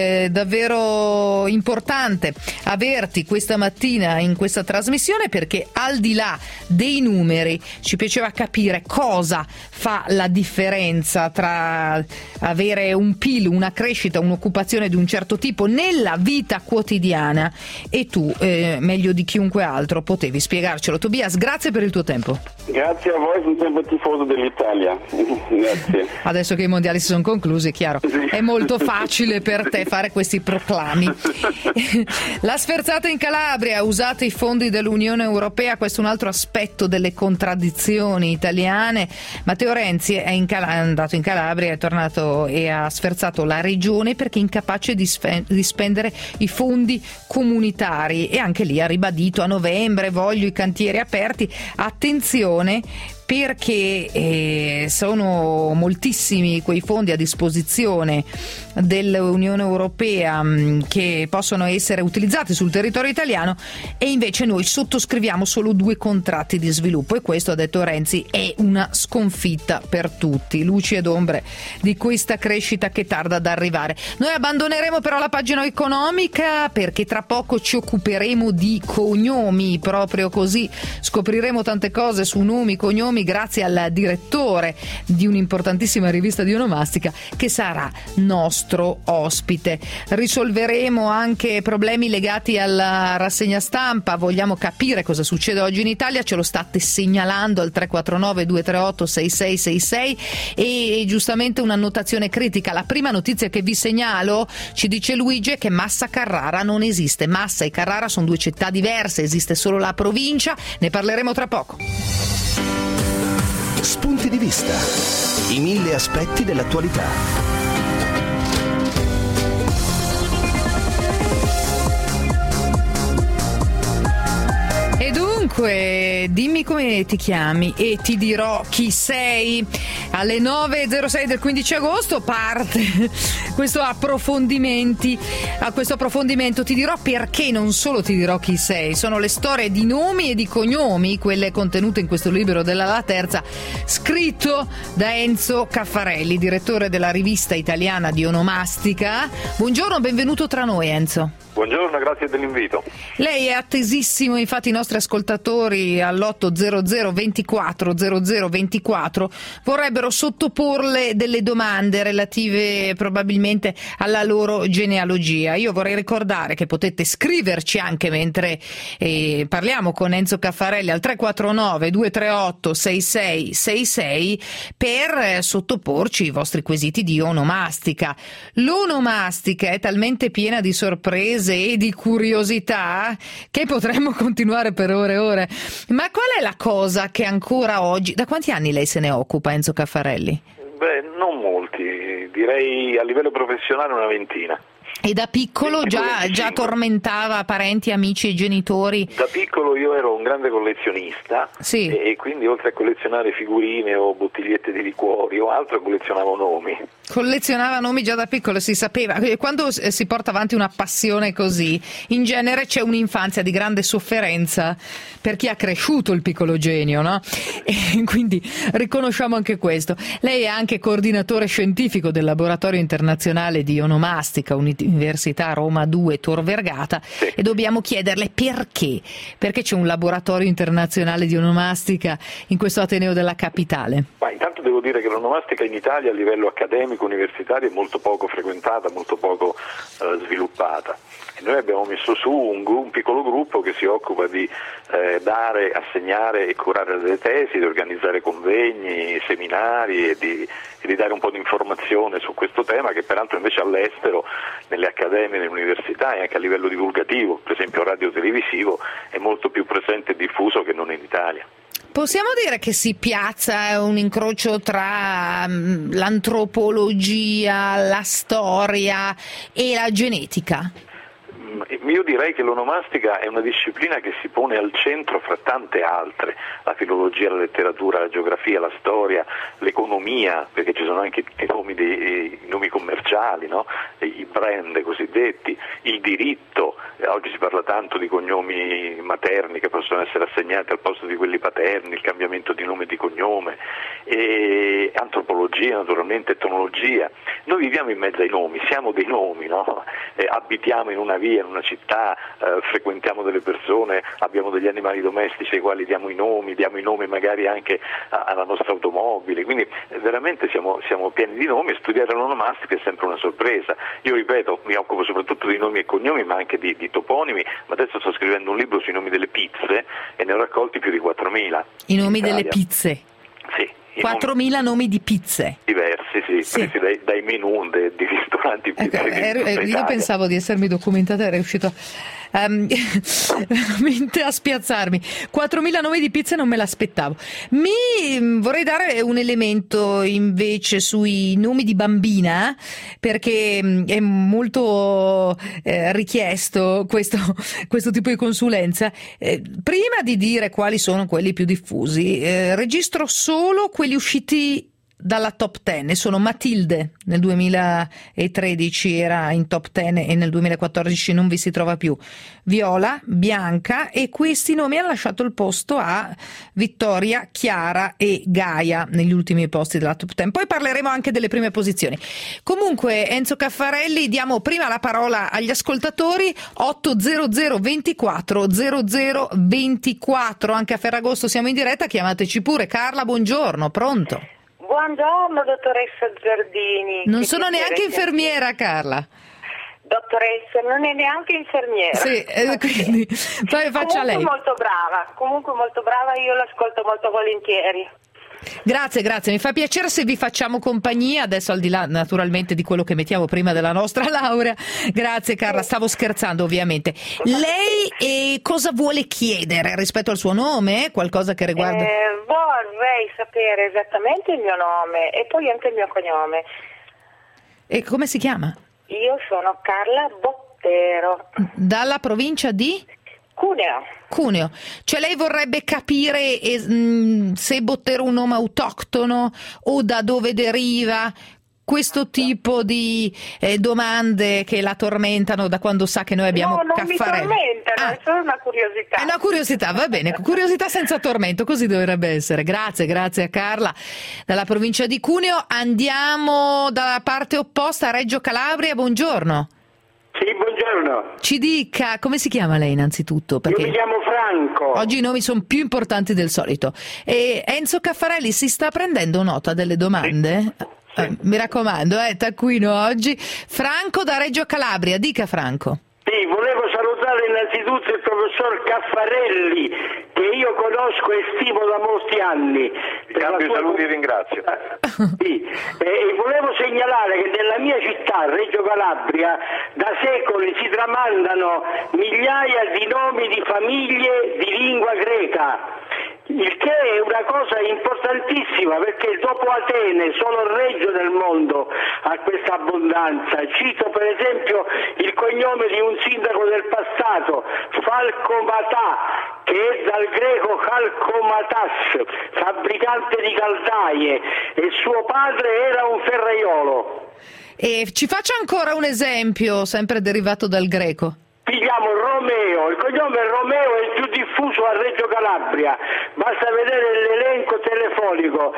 B: davvero importante averti questa mattina in questa trasmissione, perché al di là dei numeri ci piaceva capire cosa fa la differenza tra avere un PIL, una crescita, un'occupazione di un certo tipo nella vita quotidiana, e tu meglio di chiunque altro potevi spiegarcelo. Tobias, grazie per il tuo tempo.
C: Grazie a voi, sono sempre tifoso dell'Italia. Grazie.
B: Adesso che i mondiali si sono conclusi, chiaro, è molto facile per te fare questi proclami. La sferzata in Calabria, usate i fondi dell'Unione Europea, questo è un altro aspetto delle contraddizioni italiane. Matteo Renzi è andato in Calabria, è tornato e ha sferzato la regione perché è incapace di spendere i fondi comunitari, e anche lì ha ribadito: a novembre voglio i cantieri aperti. Attenzione, perché sono moltissimi quei fondi a disposizione dell'Unione Europea che possono essere utilizzati sul territorio italiano, e invece noi sottoscriviamo solo 2 contratti di sviluppo, e questo, ha detto Renzi, è una sconfitta per tutti. Luci ed ombre di questa crescita che tarda ad arrivare. Noi abbandoneremo però la pagina economica, perché tra poco ci occuperemo di cognomi, proprio così scopriremo tante cose su nomi, cognomi, grazie al direttore di un'importantissima rivista di onomastica che sarà nostro ospite. Risolveremo anche problemi legati alla rassegna stampa. Vogliamo capire cosa succede oggi in Italia, ce lo state segnalando al 349 238 6666, e giustamente un'annotazione critica. La prima notizia che vi segnalo, ci dice Luigi, è che Massa Carrara non esiste. Massa e Carrara sono 2 città diverse, esiste solo la provincia, ne parleremo tra poco.
A: Spunti di vista. I 1000 aspetti dell'attualità.
B: E dunque Dunque, dimmi come ti chiami e ti dirò chi sei. Alle 9.06 del 15 agosto parte questo approfondimento. Ti dirò perché, non solo ti dirò chi sei. Sono le storie di nomi e di cognomi, quelle contenute in questo libro della La Terza, scritto da Enzo Caffarelli, direttore della rivista italiana di onomastica. Buongiorno, benvenuto tra noi, Enzo.
E: Buongiorno, grazie dell'invito.
B: Lei è attesissimo, infatti i nostri ascoltatori all'800 24 0024 vorrebbero sottoporle delle domande relative probabilmente alla loro genealogia. Io vorrei ricordare che potete scriverci anche mentre parliamo con Enzo Caffarelli al 349 238 6666 per sottoporci i vostri quesiti di onomastica. L'onomastica è talmente piena di sorprese e di curiosità che potremmo continuare per ore e ore. Ma qual è la cosa che ancora oggi... Da quanti anni lei se ne occupa, Enzo Caffarelli?
E: Non molti, direi a livello professionale una ventina.
B: E da piccolo già tormentava parenti, amici e genitori?
E: Da piccolo io ero un grande collezionista,
B: sì.
E: e quindi oltre a collezionare figurine o bottigliette di liquori o altro, collezionavo nomi.
B: Collezionava nomi già da piccolo, si sapeva. Quando si porta avanti una passione così, in genere c'è un'infanzia di grande sofferenza per chi ha cresciuto il piccolo genio, no? E quindi riconosciamo anche questo. Lei è anche coordinatore scientifico del Laboratorio Internazionale di Onomastica, Università Roma 2 Tor Vergata,
E: sì.
B: E dobbiamo chiederle perché c'è un laboratorio internazionale di onomastica in questo ateneo della capitale.
E: Ma intanto devo dire che l'onomastica in Italia a livello accademico, universitario, è molto poco frequentata, molto poco sviluppata. E noi abbiamo messo su un piccolo gruppo che si occupa di dare, assegnare e curare delle tesi, di organizzare convegni, seminari e di dare un po' di informazione su questo tema, che peraltro invece all'estero, nelle accademie, nelle università e anche a livello divulgativo, per esempio radio-televisivo, è molto più presente e diffuso che non in Italia.
B: Possiamo dire che si piazza un incrocio tra l'antropologia, la storia e la genetica?
E: Io direi che l'onomastica è una disciplina che si pone al centro fra tante altre, la filologia, la letteratura, la geografia, la storia, l'economia, perché ci sono anche i nomi commerciali, no? I brand cosiddetti, il diritto, oggi si parla tanto di cognomi materni che possono essere assegnati al posto di quelli paterni, il cambiamento di nome e di cognome, e antropologia naturalmente, etnologia. Noi viviamo in mezzo ai nomi, siamo dei nomi, no? Abitiamo in una via, in una città, frequentiamo delle persone, abbiamo degli animali domestici ai quali diamo i nomi magari anche alla nostra automobile, quindi veramente siamo pieni di nomi, e studiare l'onomastica è sempre una sorpresa. Io ripeto, mi occupo soprattutto di nomi e cognomi, ma anche di toponimi, ma adesso sto scrivendo un libro sui nomi delle pizze e ne ho raccolti più di 4.000.
B: I nomi delle pizze?
E: Sì.
B: 4.000 nomi di pizze?
E: Diversi, sì. Presi dai menù di ristoranti pizzeri.
B: Io pensavo di essermi documentata, ero riuscito veramente a spiazzarmi. 4.000 nomi di pizze non me l'aspettavo. Vorrei dare un elemento invece sui nomi di bambina, perché è molto richiesto questo tipo di consulenza. Prima di dire quali sono quelli più diffusi, registro solo quelli usciti dalla top 10. Sono Matilde, nel 2013 era in top 10 e nel 2014 non vi si trova più. Viola, Bianca, e questi nomi hanno lasciato il posto a Vittoria, Chiara e Gaia negli ultimi posti della top 10. Poi parleremo anche delle prime posizioni. Comunque, Enzo Caffarelli, diamo prima la parola agli ascoltatori. 800 24 0024, anche a Ferragosto siamo in diretta, chiamateci pure. Carla, buongiorno, pronto?
F: Buongiorno dottoressa Giardini.
B: Non sono neanche infermiera, Carla.
F: Dottoressa, non è neanche infermiera.
B: Sì, quindi faccia lei.
F: Comunque molto brava, io l'ascolto molto volentieri.
B: Grazie, mi fa piacere se vi facciamo compagnia, adesso al di là naturalmente di quello che mettiamo prima della nostra laurea. Grazie Carla, stavo scherzando ovviamente. Lei cosa vuole chiedere rispetto al suo nome? Qualcosa che riguarda...
F: Vorrei sapere esattamente il mio nome e poi anche il mio cognome.
B: E come si chiama?
F: Io sono Carla Bottero.
B: Dalla provincia di?
F: Cuneo.
B: Cioè lei vorrebbe capire se Bottero è un nome autoctono o da dove deriva, questo tipo di domande che la tormentano da quando sa che noi abbiamo Caffarelli.
F: No, non mi tormentano, è solo una curiosità.
B: È una curiosità, va bene, curiosità senza tormento, così dovrebbe essere. Grazie a Carla dalla provincia di Cuneo. Andiamo dalla parte opposta, a Reggio Calabria, buongiorno.
G: Sì, buongiorno.
B: Ci dica, come si chiama lei innanzitutto? Perché
G: io mi chiamo Franco.
B: oggi i nomi sono più importanti del solito. E Enzo Caffarelli si sta prendendo nota delle domande? Sì. Mi raccomando, taccuino oggi. Franco da Reggio Calabria, dica Franco.
G: Sì, volevo salutare innanzitutto il professor Caffarelli, che io conosco e stimo da molti anni.
E: Cambio saluti e ringrazio.
G: Sì, e volevo segnalare che nella mia città, Reggio Calabria, da secoli si tramandano migliaia di nomi di famiglie di lingua greca. Il che è una cosa importantissima, perché dopo Atene solo il Reggio del mondo ha questa abbondanza. Cito per esempio il cognome di un sindaco del passato, Falcomatà, che è dal greco Chalcomatas, fabbricante di caldaie, e suo padre era un ferraiolo.
B: E ci faccia ancora un esempio, sempre derivato dal greco.
G: Chiamo Romeo, il cognome Romeo è il più diffuso a Reggio Calabria, basta vedere l'elenco telefonico.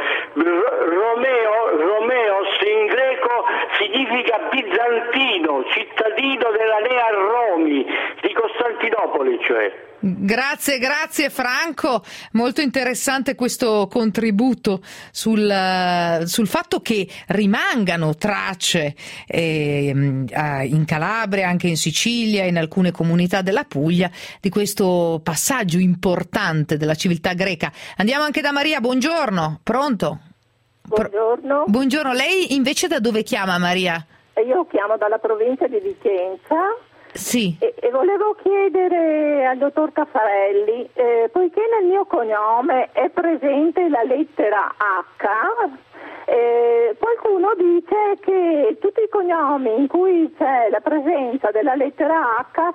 G: Romeos in greco significa bizantino, cittadino della Nea Romi, di Costantinopoli cioè.
B: Grazie Franco, molto interessante questo contributo sul fatto che rimangano tracce in Calabria, anche in Sicilia, in alcune comunità della Puglia, di questo passaggio importante della civiltà greca. Andiamo anche da Maria, buongiorno, pronto?
H: Buongiorno.
B: Buongiorno, lei invece da dove chiama Maria?
H: Io chiamo dalla provincia di Vicenza.
B: Sì.
H: E volevo chiedere al dottor Caffarelli, poiché nel mio cognome è presente la lettera H, qualcuno dice che tutti i cognomi in cui c'è la presenza della lettera H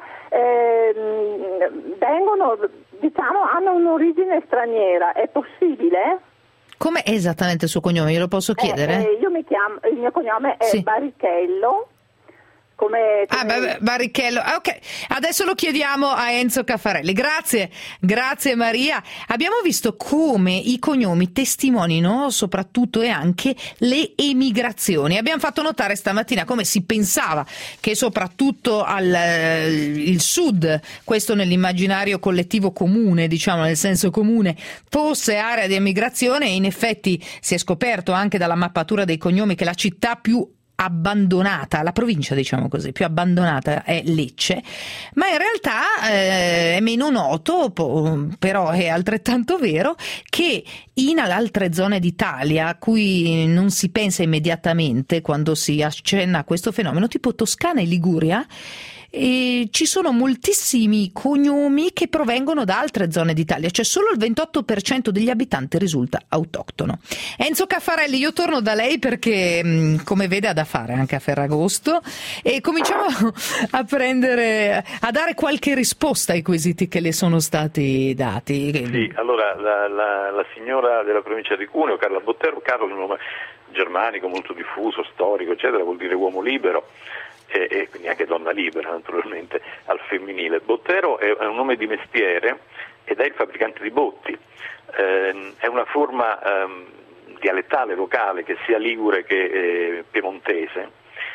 H: hanno un'origine straniera. È possibile?
B: Com'è esattamente il suo cognome? Glielo posso chiedere?
H: Il mio cognome è Barrichello.
B: Barrichello. Ok, adesso lo chiediamo a Enzo Caffarelli. Grazie Maria. Abbiamo visto come i cognomi testimonino soprattutto e anche le emigrazioni. Abbiamo fatto notare stamattina come si pensava che soprattutto il sud, questo nell'immaginario collettivo comune, diciamo nel senso comune, fosse area di emigrazione, e in effetti si è scoperto anche dalla mappatura dei cognomi che la città più abbandonata, la provincia diciamo così, più abbandonata è Lecce, ma in realtà è meno noto, però è altrettanto vero, che in altre zone d'Italia a cui non si pensa immediatamente quando si accenna a questo fenomeno, tipo Toscana e Liguria, ci sono moltissimi cognomi che provengono da altre zone d'Italia, cioè solo il 28% degli abitanti risulta autoctono. Enzo Caffarelli, io torno da lei perché come vede ha da fare anche a Ferragosto, e cominciamo a dare qualche risposta ai quesiti che le sono stati dati.
E: Sì, allora la signora della provincia di Cuneo, Carla Bottero, Carlo è un nome germanico molto diffuso, storico, eccetera, vuol dire uomo libero. E quindi anche donna libera naturalmente al femminile. Bottero è un nome di mestiere ed è il fabbricante di botti, è una forma dialettale locale che sia ligure che piemontese,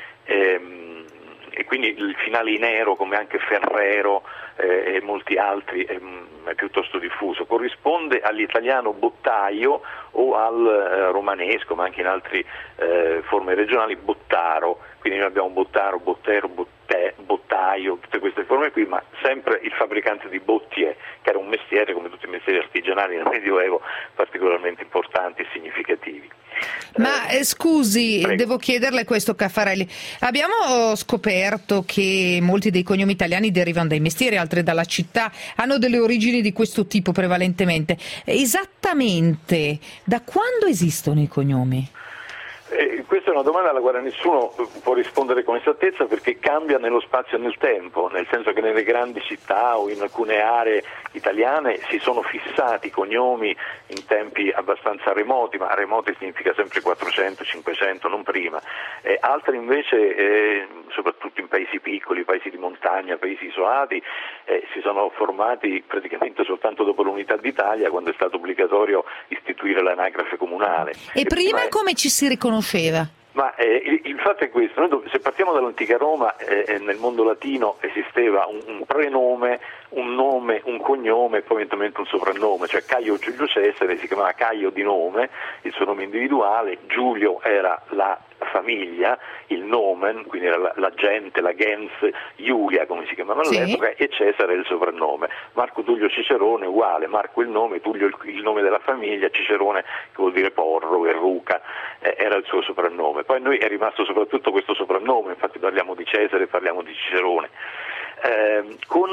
E: e quindi il finale inero, come anche Ferrero e molti altri, è piuttosto diffuso. Corrisponde all'italiano bottaio o al romanesco, ma anche in altre forme regionali, bottaro. Quindi noi abbiamo bottaro, bottero, bottaio, tutte queste forme qui, ma sempre il fabbricante di botti che era un mestiere, come tutti i mestieri artigianali nel Medioevo, particolarmente importanti e significativi.
B: Ma scusi,
E: prego.
B: Devo chiederle questo, Caffarelli. Abbiamo scoperto che molti dei cognomi italiani derivano dai mestieri, altri dalla città, hanno delle origini di questo tipo prevalentemente. Esattamente da quando esistono i cognomi?
E: Questa è una domanda alla quale nessuno può rispondere con esattezza, perché cambia nello spazio e nel tempo, nel senso che nelle grandi città o in alcune aree italiane si sono fissati cognomi in tempi abbastanza remoti, ma remoti significa sempre 400, 500, non prima. Altri invece, soprattutto in paesi piccoli, paesi di montagna, paesi isolati, si sono formati praticamente soltanto dopo l'unità d'Italia, quando è stato obbligatorio istituire l'anagrafe comunale.
B: E prima come ci si riconosceva?
E: Ma il fatto è questo: noi se partiamo dall'antica Roma, nel mondo latino esisteva un prenome, un nome, un cognome e poi eventualmente un soprannome, cioè Caio Giulio Cesare si chiamava Caio di nome, il suo nome individuale, Giulio era la famiglia, il nomen, quindi era la gente, la gens Iulia come si chiamava all'epoca, e Cesare il soprannome. Marco Tullio Cicerone uguale, Marco il nome, Tullio il nome della famiglia, Cicerone che vuol dire porro, verruca, era il suo soprannome. Poi a noi è rimasto soprattutto questo soprannome, infatti parliamo di Cesare, parliamo di Cicerone. Con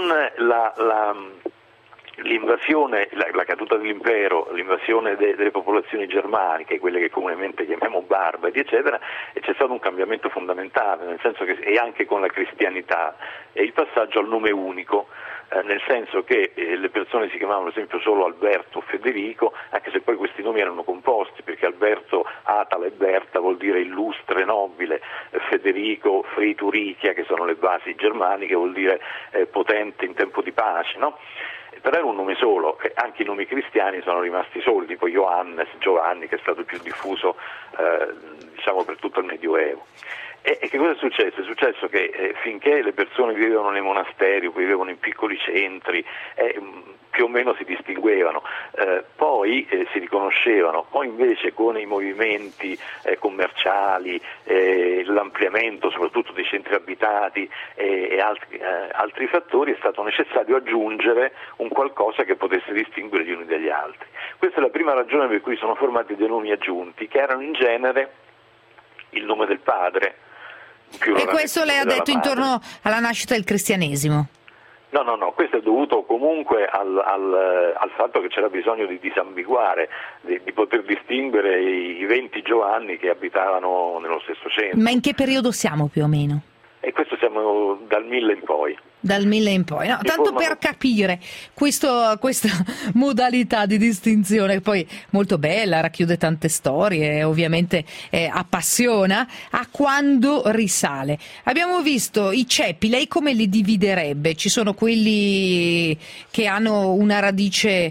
E: l'invasione, la caduta dell'impero, l'invasione delle popolazioni germaniche, quelle che comunemente chiamiamo barbari, eccetera, e c'è stato un cambiamento fondamentale, nel senso che, e anche con la cristianità, è il passaggio al nome unico, nel senso che le persone si chiamavano ad esempio solo Alberto o Federico, anche se poi questi nomi erano composti, perché Alberto, Atala e Berta vuol dire illustre, nobile, Federico, Friturichia, che sono le basi germaniche, vuol dire potente in tempo di pace, no? Però era un nome solo, anche i nomi cristiani sono rimasti soli, tipo Johannes, Giovanni, che è stato più diffuso diciamo per tutto il Medioevo. E che cosa è successo? È successo che finché le persone vivevano nei monasteri, vivevano in piccoli centri, più o meno si distinguevano, poi si riconoscevano, poi invece con i movimenti commerciali, l'ampliamento soprattutto dei centri abitati e altri fattori, è stato necessario aggiungere un qualcosa che potesse distinguere gli uni dagli altri. Questa è la prima ragione per cui sono formati dei nomi aggiunti, che erano in genere il nome del padre.
B: E questo lei ha detto intorno alla nascita del cristianesimo?
E: No, questo è dovuto comunque al fatto che c'era bisogno di disambiguare, di poter distinguere i 20 Giovanni che abitavano nello stesso centro.
B: Ma in che periodo siamo più o meno?
E: E questo siamo dal 1000 in poi.
B: Dal 1000 in poi, no, tanto per capire questa modalità di distinzione, poi molto bella, racchiude tante storie, ovviamente appassiona, a quando risale. Abbiamo visto i ceppi, lei come li dividerebbe? Ci sono quelli che hanno una radice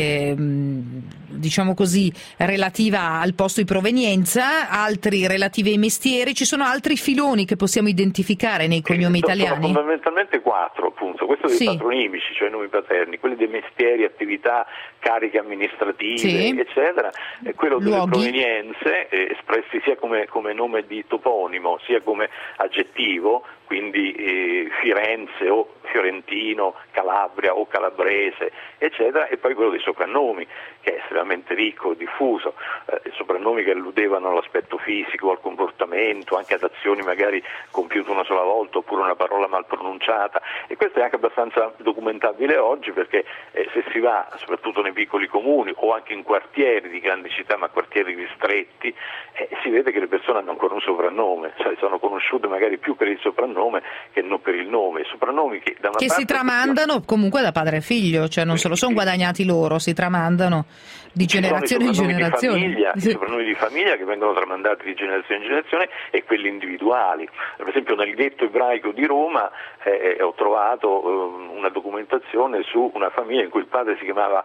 B: diciamo così relativa al posto di provenienza, altri relativi ai mestieri, ci sono altri filoni che possiamo identificare nei cognomi italiani?
E: Sono fondamentalmente 4, appunto, questo dei patronimici, cioè i nomi paterni, quelli dei mestieri, attività, cariche amministrative, eccetera, e quello delle provenienze, espressi sia come nome di toponimo, sia come aggettivo, quindi Firenze o Fiorentino, Calabria o Calabrese, eccetera, e poi quello dei soprannomi, che è estremamente ricco e diffuso, soprannomi che alludevano all'aspetto fisico, al comportamento, anche ad azioni magari compiute una sola volta oppure una parola mal pronunciata, e questo è anche abbastanza documentabile oggi, perché se si va soprattutto nei piccoli comuni o anche in quartieri di grandi città, ma quartieri ristretti, si vede che le persone hanno ancora un soprannome, cioè sono conosciute magari più per il soprannome che non per il nome, soprannomi che da una parte
B: si tramandano comunque da padre e figlio, cioè non se lo sono guadagnati loro, si tramandano di generazione in generazione.
E: I soprannomi di famiglia che vengono tramandati di generazione in generazione e quelli individuali. Per esempio nel ghetto ebraico di Roma ho trovato una documentazione su una famiglia in cui il padre si chiamava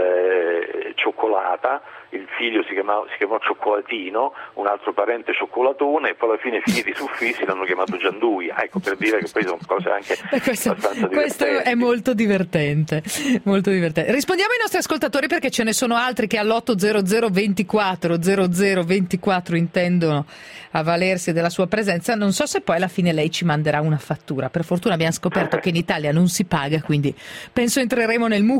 E: Cioccolata, il figlio si chiamò Cioccolatino, un altro parente Cioccolatone, e poi alla fine finiti i suffissi l'hanno chiamato Gianduia. Ecco, per dire che poi sono cose anche abbastanza divertenti. Questo
B: è molto divertente, molto divertente. Rispondiamo ai nostri ascoltatori, perché ce ne sono altri che all'800 24 0024 intendono avvalersi della sua presenza. Non so se poi alla fine lei ci manderà una fattura. Per fortuna abbiamo scoperto che in Italia non si paga, quindi penso entreremo nel mucchio.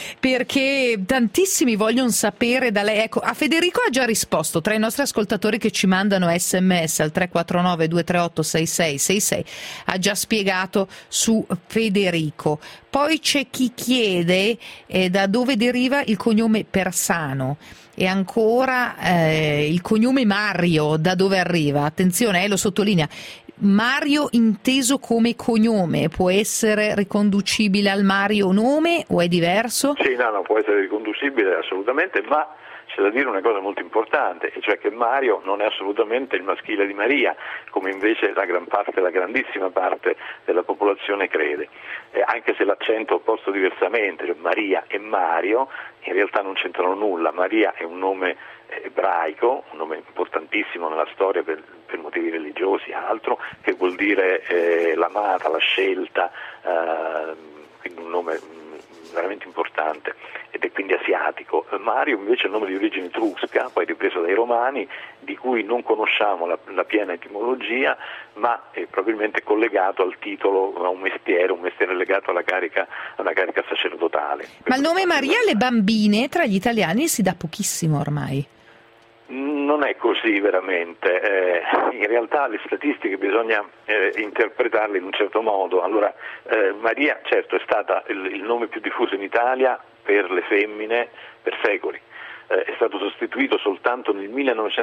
B: perché tantissimi vogliono sapere da lei. Ecco, a Federico ha già risposto, tra i nostri ascoltatori che ci mandano SMS al 349 238 6666 ha già spiegato su Federico. Poi c'è chi chiede da dove deriva il cognome Persano. E ancora il cognome Mario, da dove arriva? Attenzione, lo sottolinea. Mario inteso come cognome può essere riconducibile al Mario nome o è diverso?
E: Sì, no, può essere riconducibile assolutamente, ma c'è da dire una cosa molto importante, e cioè che Mario non è assolutamente il maschile di Maria, come invece la grandissima parte della popolazione crede. Anche se l'accento è posto diversamente, cioè Maria e Mario in realtà non c'entrano nulla. Maria è un nome ebraico, un nome importantissimo nella storia per motivi religiosi e altro, che vuol dire l'amata, la scelta, quindi un nome veramente importante, ed è quindi asiatico. Mario invece è un nome di origine etrusca, poi ripreso dai romani, di cui non conosciamo la piena etimologia, ma è probabilmente collegato al titolo, a un mestiere legato alla carica sacerdotale.
B: Ma il nome Maria alle bambine tra gli italiani si dà pochissimo ormai.
E: Non è così veramente, in realtà le statistiche bisogna interpretarle in un certo modo. Allora, Maria certo è stata il nome più diffuso in Italia per le femmine per secoli, è stato sostituito soltanto nel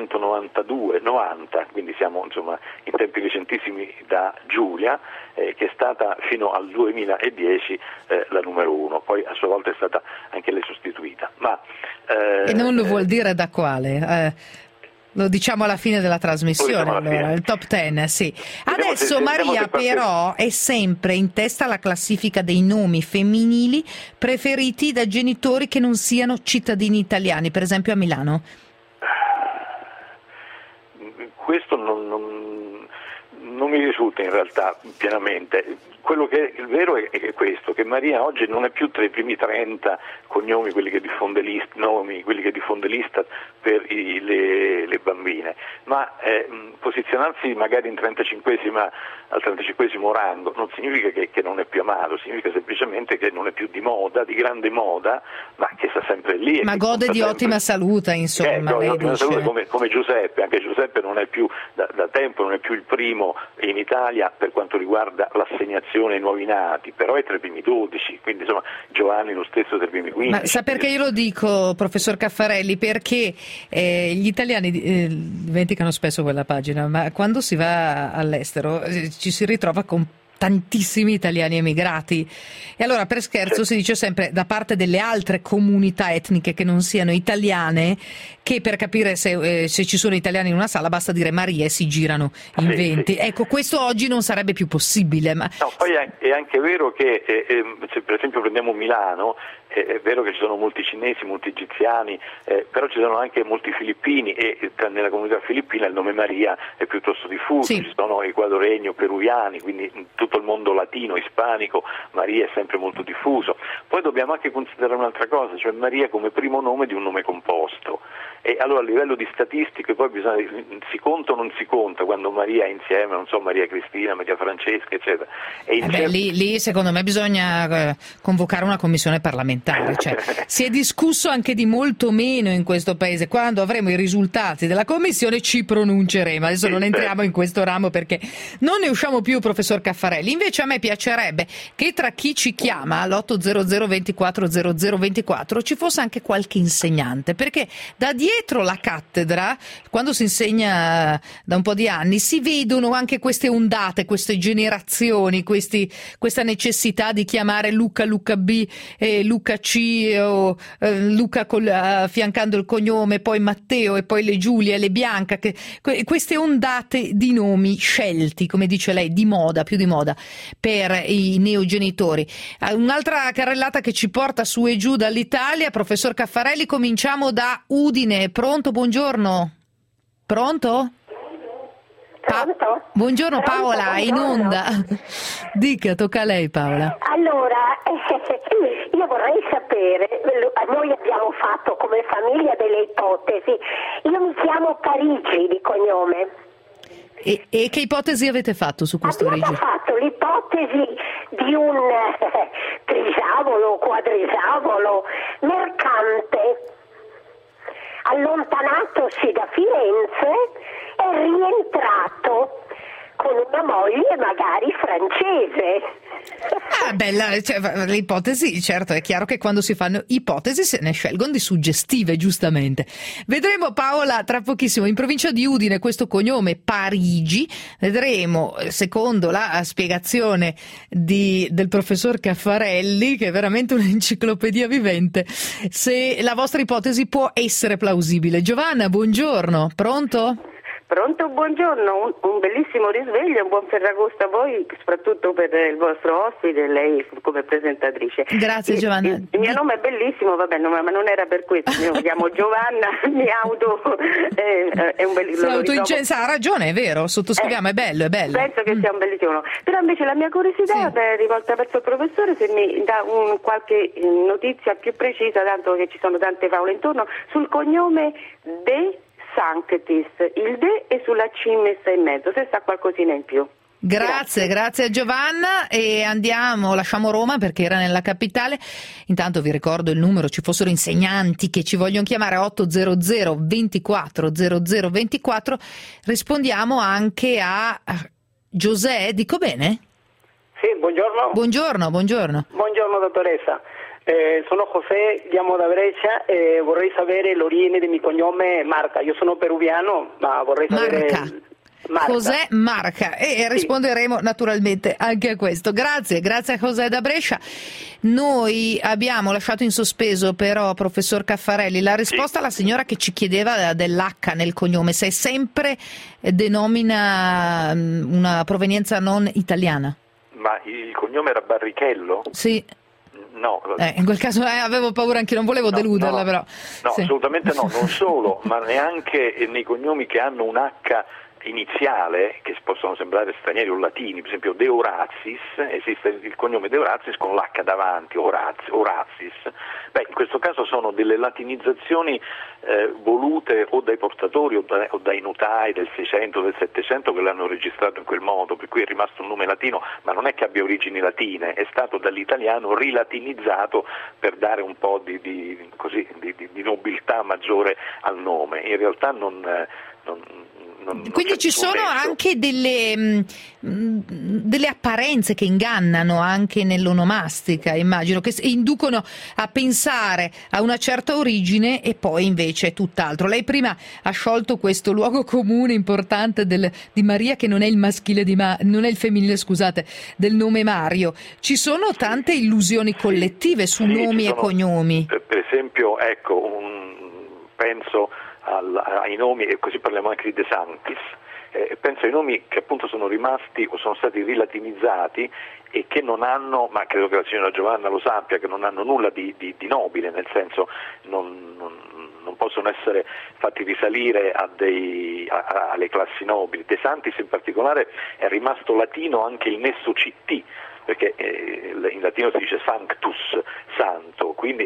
E: 1990, quindi siamo insomma in tempi recentissimi, da Giulia, che è stata fino al 2010 la numero 1, poi a sua volta è stata anche lei sostituita.
B: E non lo vuol dire da quale? Lo diciamo alla fine della trasmissione, allora, il top 10, sì. Adesso Maria però è sempre in testa alla classifica dei nomi femminili preferiti da genitori che non siano cittadini italiani, per esempio a Milano.
E: Questo non mi risulta in realtà pienamente. Quello che è vero è questo, che Maria oggi non è più tra i primi 30 cognomi, quelli che diffonde l'Istat per le bambine, ma posizionarsi magari al 35esimo rango non significa che non è più amato, significa semplicemente che non è più di moda, di grande moda, ma che sta sempre lì.
B: Ma gode di ottima salute, insomma.
E: Di ottima salute, come Giuseppe. Anche Giuseppe non è più da tempo, non è più il primo in Italia per quanto riguarda l'assegnazione ai nuovi nati, però è tra i primi 12, quindi insomma Giovanni lo stesso tra i primi 15.
B: Ma sa perché io lo dico, professor Caffarelli? Perché gli italiani dimenticano spesso quella pagina, ma quando si va all'estero ci si ritrova con tantissimi italiani emigrati, e allora per scherzo si dice sempre da parte delle altre comunità etniche che non siano italiane, che per capire se ci sono italiani in una sala basta dire Maria e si girano in 20. Ecco, questo oggi non sarebbe più possibile. Ma...
E: No, poi è anche vero che se per esempio prendiamo Milano, è vero che ci sono molti cinesi, molti egiziani, però ci sono anche molti filippini, e nella comunità filippina il nome Maria è piuttosto diffuso, ci sono equadoregni o peruviani, quindi in tutto il mondo latino, ispanico, Maria è sempre molto diffuso. Poi dobbiamo anche considerare un'altra cosa, cioè Maria come primo nome di un nome composto. E allora a livello di statistiche poi si conta o non si conta quando Maria è insieme, non so, Maria Cristina, Maria Francesca, eccetera.
B: Lì secondo me bisogna convocare una commissione parlamentare, cioè, si è discusso anche di molto meno in questo paese. Quando avremo i risultati della commissione ci pronunceremo, adesso non entriamo in questo ramo perché non ne usciamo più, professor Caffarelli. Invece a me piacerebbe che tra chi ci chiama all'800 24 0024 ci fosse anche qualche insegnante, perché da dietro la cattedra, quando si insegna da un po' di anni, si vedono anche queste ondate, queste generazioni, questa necessità di chiamare Luca B, Luca C, o Luca affiancando il cognome, poi Matteo e poi le Giulia e le Bianca, queste ondate di nomi scelti, come dice lei, di moda, più di moda, per i neogenitori. Un'altra carrellata che ci porta su e giù dall'Italia, professor Caffarelli, cominciamo da Udine. Pronto? Buongiorno. Pronto? Buongiorno Paola, in onda. Dica, tocca a lei Paola.
I: Allora, io vorrei sapere, noi abbiamo fatto come famiglia delle ipotesi, io mi chiamo Parigi di cognome.
B: E che ipotesi avete fatto su questa origine?
I: Abbiamo fatto l'ipotesi di un trisavolo, quadrisavolo, mercante, allontanatosi da Firenze e rientrato con una moglie magari francese.
B: Bella, cioè, l'ipotesi, certo, è chiaro che quando si fanno ipotesi se ne scelgono di suggestive, giustamente. Vedremo, Paola, tra pochissimo in provincia di Udine questo cognome Parigi, vedremo, secondo la spiegazione del professor Caffarelli, che è veramente un'enciclopedia vivente, se la vostra ipotesi può essere plausibile. Giovanna, buongiorno, pronto?
F: Pronto, buongiorno, un bellissimo risveglio, un buon Ferragosto a voi, soprattutto per il vostro ospite, lei come presentatrice.
B: Grazie Giovanna.
F: Il mio nome è bellissimo, vabbè, ma non era per questo, io mi chiamo Giovanna, è un bellissimo.
B: Ha ragione, è vero, sottoscriviamo, è bello.
F: Penso che sia un bellissimo nome. Però invece la mia curiosità è rivolta verso il professore, se mi dà qualche notizia più precisa, tanto che ci sono tante favole intorno, sul cognome De Sanctis, il De è sulla C messa in mezzo, se sa qualcosina in più.
B: Grazie a Giovanna e lasciamo Roma perché era nella capitale. Intanto vi ricordo il numero, ci fossero insegnanti che ci vogliono chiamare 800 24 0024. Rispondiamo anche a José, dico bene?
G: Sì, buongiorno.
B: Buongiorno.
G: Buongiorno dottoressa. Sono José, chiamo da Brescia e vorrei sapere l'origine del mio cognome Marca. Io sono peruviano, ma vorrei sapere... Marca.
B: José Marca e risponderemo naturalmente anche a questo. Grazie a José da Brescia. Noi abbiamo lasciato in sospeso però, professor Caffarelli, la risposta alla signora che ci chiedeva dell'H nel cognome, se sempre denomina una provenienza non italiana.
E: Ma il cognome era Barrichello?
B: Sì.
E: No.
B: In quel caso avevo paura anche, non volevo deluderla, però.
E: No,
B: sì.
E: Assolutamente no, non solo, ma neanche nei cognomi che hanno un H iniziale, che possono sembrare stranieri o latini, per esempio De Orazis, esiste il cognome De Orazis con l'H davanti, Orazis. In questo caso sono delle latinizzazioni volute o dai portatori o dai notai del 600, del 700 che l'hanno registrato in quel modo, per cui è rimasto un nome latino, ma non è che abbia origini latine, è stato dall'italiano rilatinizzato per dare un po' di nobiltà maggiore al nome. In realtà
B: quindi ci sono anche delle apparenze che ingannano anche nell'onomastica, immagino, che inducono a pensare a una certa origine e poi invece è tutt'altro. Lei prima ha sciolto questo luogo comune importante di Maria, che non è il maschile non è il femminile, scusate, del nome Mario. Ci sono tante illusioni collettive su nomi e cognomi.
E: Per esempio, penso ai nomi, e così parliamo anche di De Sanctis, penso ai nomi che appunto sono rimasti o sono stati rilatinizzati e che non hanno, ma credo che la signora Giovanna lo sappia, che non hanno nulla di nobile, nel senso non possono essere fatti risalire alle classi nobili. De Sanctis in particolare è rimasto latino anche il nesso CT, perché in latino si dice sanctus, santo, quindi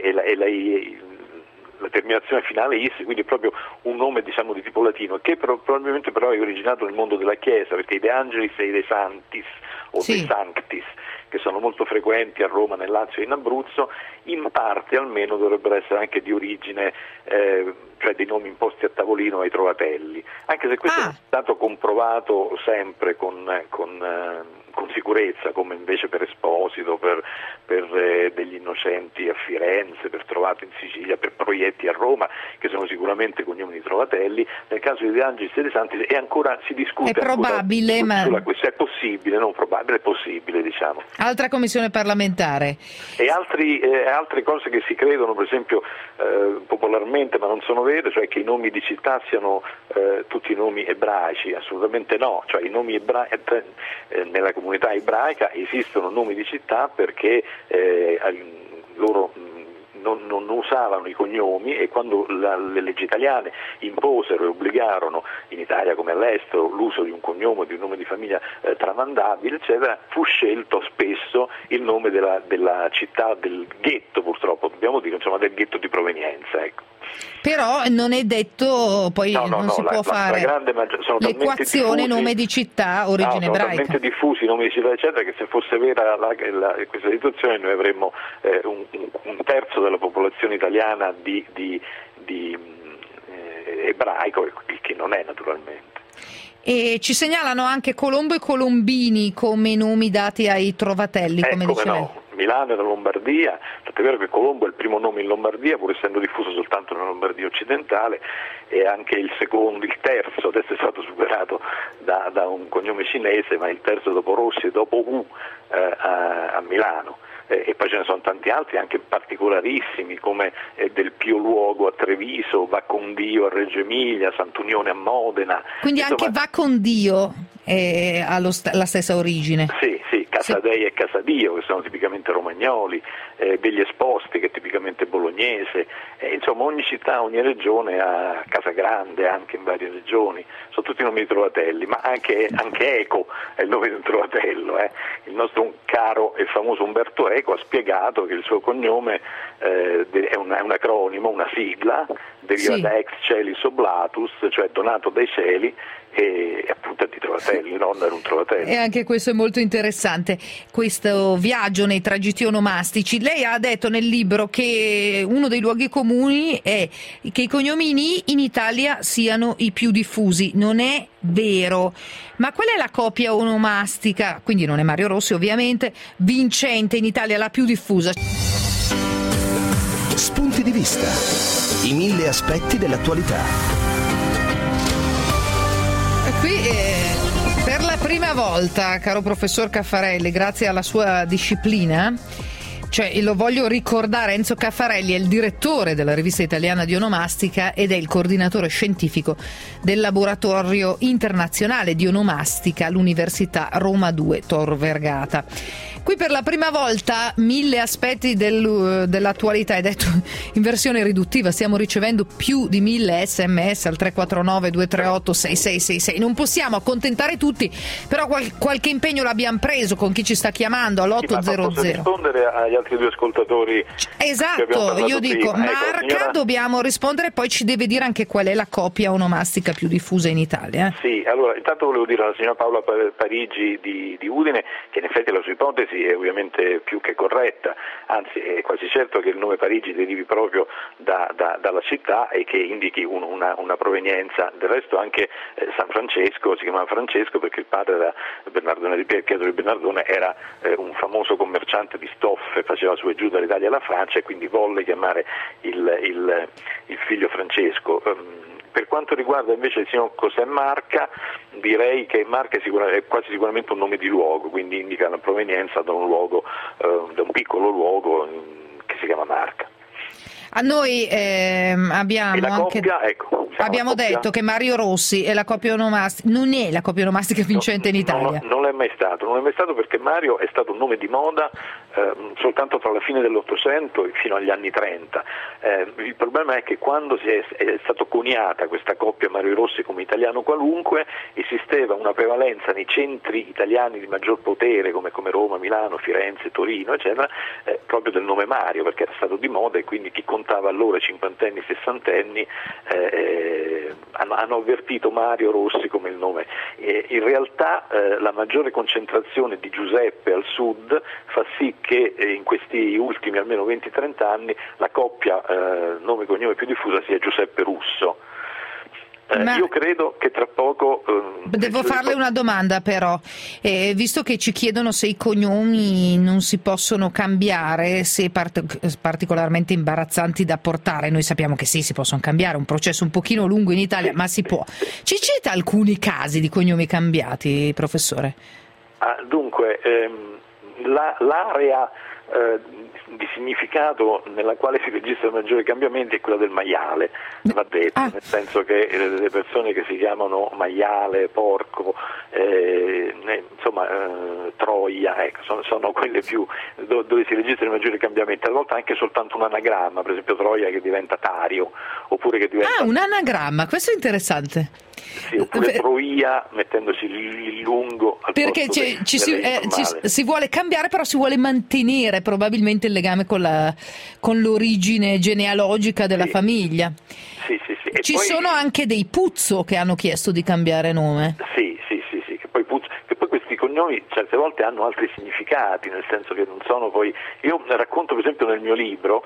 E: la terminazione finale is, quindi proprio un nome di tipo latino, che probabilmente però è originato nel mondo della Chiesa, perché i De Angelis e i De Sanctis o De Sanctis, che sono molto frequenti a Roma, nel Lazio e in Abruzzo, in parte almeno dovrebbero essere anche di origine, cioè dei nomi imposti a tavolino ai trovatelli, anche se questo è stato comprovato sempre con sicurezza, come invece per Esposito, per degli Innocenti a Firenze, per Trovato in Sicilia, per Proietti a Roma, che sono sicuramente cognomi di trovatelli. Nel caso di De Angelis e De Sanctis ancora si discute.
B: È probabile,
E: sulla questione. È possibile, non probabile, è possibile, diciamo.
B: Altra commissione parlamentare.
E: E altre cose che si credono, per esempio popolarmente, ma non sono vere, cioè che i nomi di città siano tutti nomi ebraici. Assolutamente no, cioè i nomi nella comunità ebraica esistono nomi di città perché loro non usavano i cognomi, e quando le leggi italiane imposero e obbligarono, in Italia come all'estero, l'uso di un cognome, di un nome di famiglia tramandabile, eccetera, fu scelto spesso il nome della città, del ghetto, purtroppo dobbiamo dire, insomma, del ghetto di provenienza, ecco.
B: Però non è detto, poi non si può fare l'equazione nome di città, origine ebraica.
E: Sono talmente diffusi i nomi di città eccetera che se fosse vera questa situazione noi avremmo un terzo della popolazione italiana di ebraico, il che non è naturalmente.
B: E ci segnalano anche Colombo e Colombini come nomi dati ai trovatelli, come dice lei.
E: Milano e la Lombardia, tanto è vero che Colombo è il primo nome in Lombardia, pur essendo diffuso soltanto nella Lombardia occidentale, e anche il terzo, adesso è stato superato da un cognome cinese, ma il terzo dopo Rossi e dopo Wu a Milano. E poi ce ne sono tanti altri anche particolarissimi come Del Pio Luogo a Treviso, Va con Dio a Reggio Emilia, Sant'Unione a Modena.
B: Quindi insomma, anche Va con Dio ha la stessa origine.
E: Sì, Casadei e Casadio che sono tipicamente romagnoli, Degli Esposti che è tipicamente bolognese, insomma ogni città, ogni regione ha Casa Grande anche in varie regioni, sono tutti nomi di trovatelli, ma anche Eco è il nome di un trovatello. Il nostro caro e famoso Umberto Eco ha spiegato che il suo cognome è un acronimo, una sigla, deriva da ex celis oblatus, cioè donato dai cieli, e appunto di trovatelli, nonno era un trovatello.
B: E anche questo è molto interessante, questo viaggio nei tragitti onomastici. Lei ha detto nel libro che uno dei luoghi comuni è che i cognomi Ni in Italia siano i più diffusi. Non è vero. Ma qual è la coppia onomastica, quindi non è Mario Rossi ovviamente, vincente in Italia, la più diffusa?
A: Spunti di vista. I 1000 aspetti dell'attualità.
B: Qui per la prima volta, caro professor Caffarelli, grazie alla sua disciplina, cioè lo voglio ricordare, Enzo Caffarelli è il direttore della rivista italiana di onomastica ed è il coordinatore scientifico del laboratorio internazionale di onomastica all'Università Roma 2 Tor Vergata. Qui per la prima volta 1000 aspetti dell'attualità, è detto in versione riduttiva, stiamo ricevendo più di 1000 sms al 349 238 6666. Non possiamo accontentare tutti, però qualche impegno l'abbiamo preso con chi ci sta chiamando all'800.
E: Posso rispondere agli altri due ascoltatori?
B: Esatto, io dico
E: prima.
B: Marca, signora... dobbiamo rispondere, poi ci deve dire anche qual è la coppia onomastica più diffusa in Italia.
E: Sì, allora intanto volevo dire alla signora Paola Parigi di Udine che in effetti la sua ipotesi è ovviamente più che corretta, anzi è quasi certo che il nome Parigi derivi proprio dalla città e che indichi una provenienza. Del resto anche San Francesco si chiamava Francesco perché il padre era Pietro di Bernardone, era un famoso commerciante di stoffe, faceva su e giù dall'Italia alla Francia e quindi volle chiamare il figlio Francesco. Per quanto riguarda invece il signor José Marca, direi che Marca è quasi sicuramente un nome di luogo, quindi indica la provenienza da un luogo, da un piccolo luogo che si chiama Marca.
B: A noi abbiamo anche abbiamo detto che Mario Rossi è la coppia onomastica, non è la coppia onomastica vincente in Italia.
E: Non è mai stato perché Mario è stato un nome di moda soltanto tra la fine dell'Ottocento e fino agli anni 30. Il problema è che quando è stato coniata questa coppia Mario Rossi come italiano qualunque, esisteva una prevalenza nei centri italiani di maggior potere come Roma, Milano, Firenze, Torino, eccetera, proprio del nome Mario, perché era stato di moda e quindi chi contava allora cinquantenni, sessantenni hanno avvertito Mario Rossi come il nome. In realtà la maggiore concentrazione di Giuseppe al sud fa sì che in questi ultimi almeno 20-30 anni la coppia nome e cognome più diffusa sia Giuseppe Russo. Io credo che tra poco...
B: Devo farle una domanda però, visto che ci chiedono se i cognomi non si possono cambiare, se particolarmente imbarazzanti da portare, noi sappiamo che sì, si possono cambiare, un processo un pochino lungo in Italia, ma si può. Ci cita alcuni casi di cognomi cambiati, professore?
E: Dunque, l'area di significato nella quale si registrano maggiori cambiamenti è quella del maiale, va detto, nel senso che le persone che si chiamano maiale, porco, troia, sono quelle più dove si registrano i maggiori cambiamenti, talvolta anche soltanto un anagramma, per esempio troia che diventa tario, oppure che diventa...
B: un anagramma, questo è interessante.
E: Sì, oppure Proia mettendoci il lungo al
B: perché si vuole cambiare, però si vuole mantenere probabilmente il legame con l'origine genealogica della famiglia.
E: Sì.
B: Ci sono anche dei Puzzo che hanno chiesto di cambiare nome.
E: Sì, che poi questi cognomi certe volte hanno altri significati, nel senso che non sono poi... Io racconto per esempio nel mio libro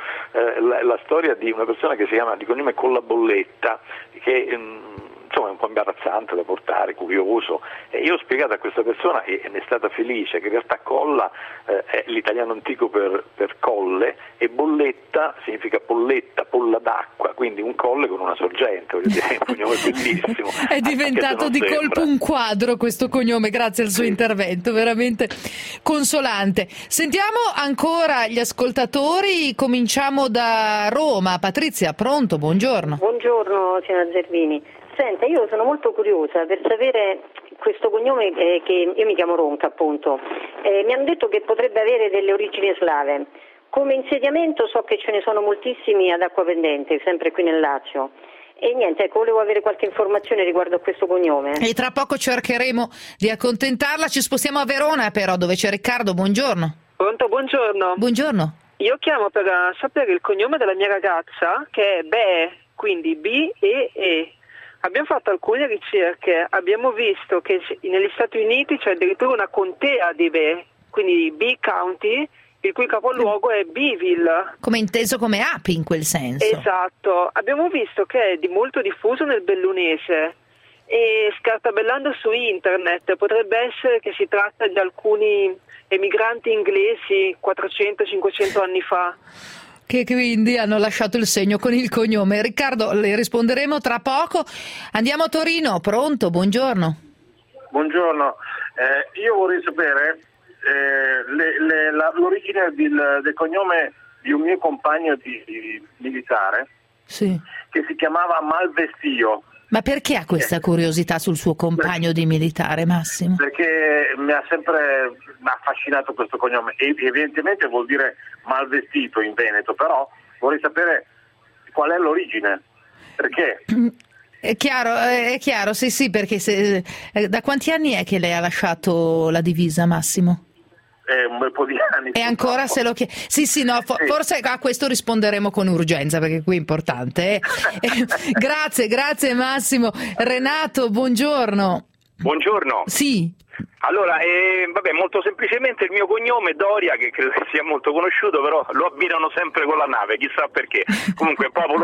E: la storia di una persona che si chiama di cognome Collabolletta, che insomma è un po' imbarazzante da portare, curioso, e io ho spiegato a questa persona, e ne è stata felice, che in realtà Colla è l'italiano antico per colle, e Bolletta significa polletta, polla d'acqua, quindi un colle con una sorgente, voglio dire, è un cognome bellissimo.
B: È diventato di colpo un quadro questo cognome, grazie al suo intervento, veramente consolante. Sentiamo ancora gli ascoltatori, cominciamo da Roma. Patrizia, pronto? Buongiorno.
I: Buongiorno signora Zervini. Senta, io sono molto curiosa per sapere questo cognome che io mi chiamo Ronca, appunto. Mi hanno detto che potrebbe avere delle origini slave. Come insediamento so che ce ne sono moltissimi ad Acquapendente, sempre qui nel Lazio. E niente, ecco, volevo avere qualche informazione riguardo a questo cognome.
B: E tra poco cercheremo di accontentarla. Ci spostiamo a Verona però, dove c'è Riccardo. Buongiorno.
J: Pronto, buongiorno.
B: Buongiorno.
J: Io chiamo per sapere il cognome della mia ragazza, che è Be, quindi B-E-E. Abbiamo fatto alcune ricerche, abbiamo visto che negli Stati Uniti c'è addirittura una contea di Be, quindi B County, il cui capoluogo è Beeville.
B: Come inteso come api in quel senso.
J: Esatto, abbiamo visto che è molto diffuso nel bellunese e scartabellando su internet potrebbe essere che si tratta di alcuni emigranti inglesi 400-500 anni fa.
B: Che quindi hanno lasciato il segno con il cognome. Riccardo, le risponderemo tra poco. Andiamo a Torino, pronto? Buongiorno.
K: Buongiorno, io vorrei sapere l'origine del cognome di un mio compagno di militare,
B: sì,
K: che si chiamava Malvestio.
B: Ma perché ha questa curiosità sul suo compagno di militare, Massimo?
K: Perché mi ha sempre affascinato questo cognome, e evidentemente vuol dire malvestito in Veneto, però vorrei sapere qual è l'origine, perché?
B: È chiaro, sì, perché da quanti anni è che lei ha lasciato la divisa, Massimo?
K: Un bel po' di anni.
B: E ancora se lo chiede? Sì, no, forse a questo risponderemo con urgenza, perché qui è importante. Grazie Massimo. Renato, buongiorno.
L: Buongiorno.
B: Sì.
L: Allora, molto semplicemente il mio cognome Doria, che credo sia molto conosciuto, però lo abbinano sempre con la nave, chissà perché. Comunque popolo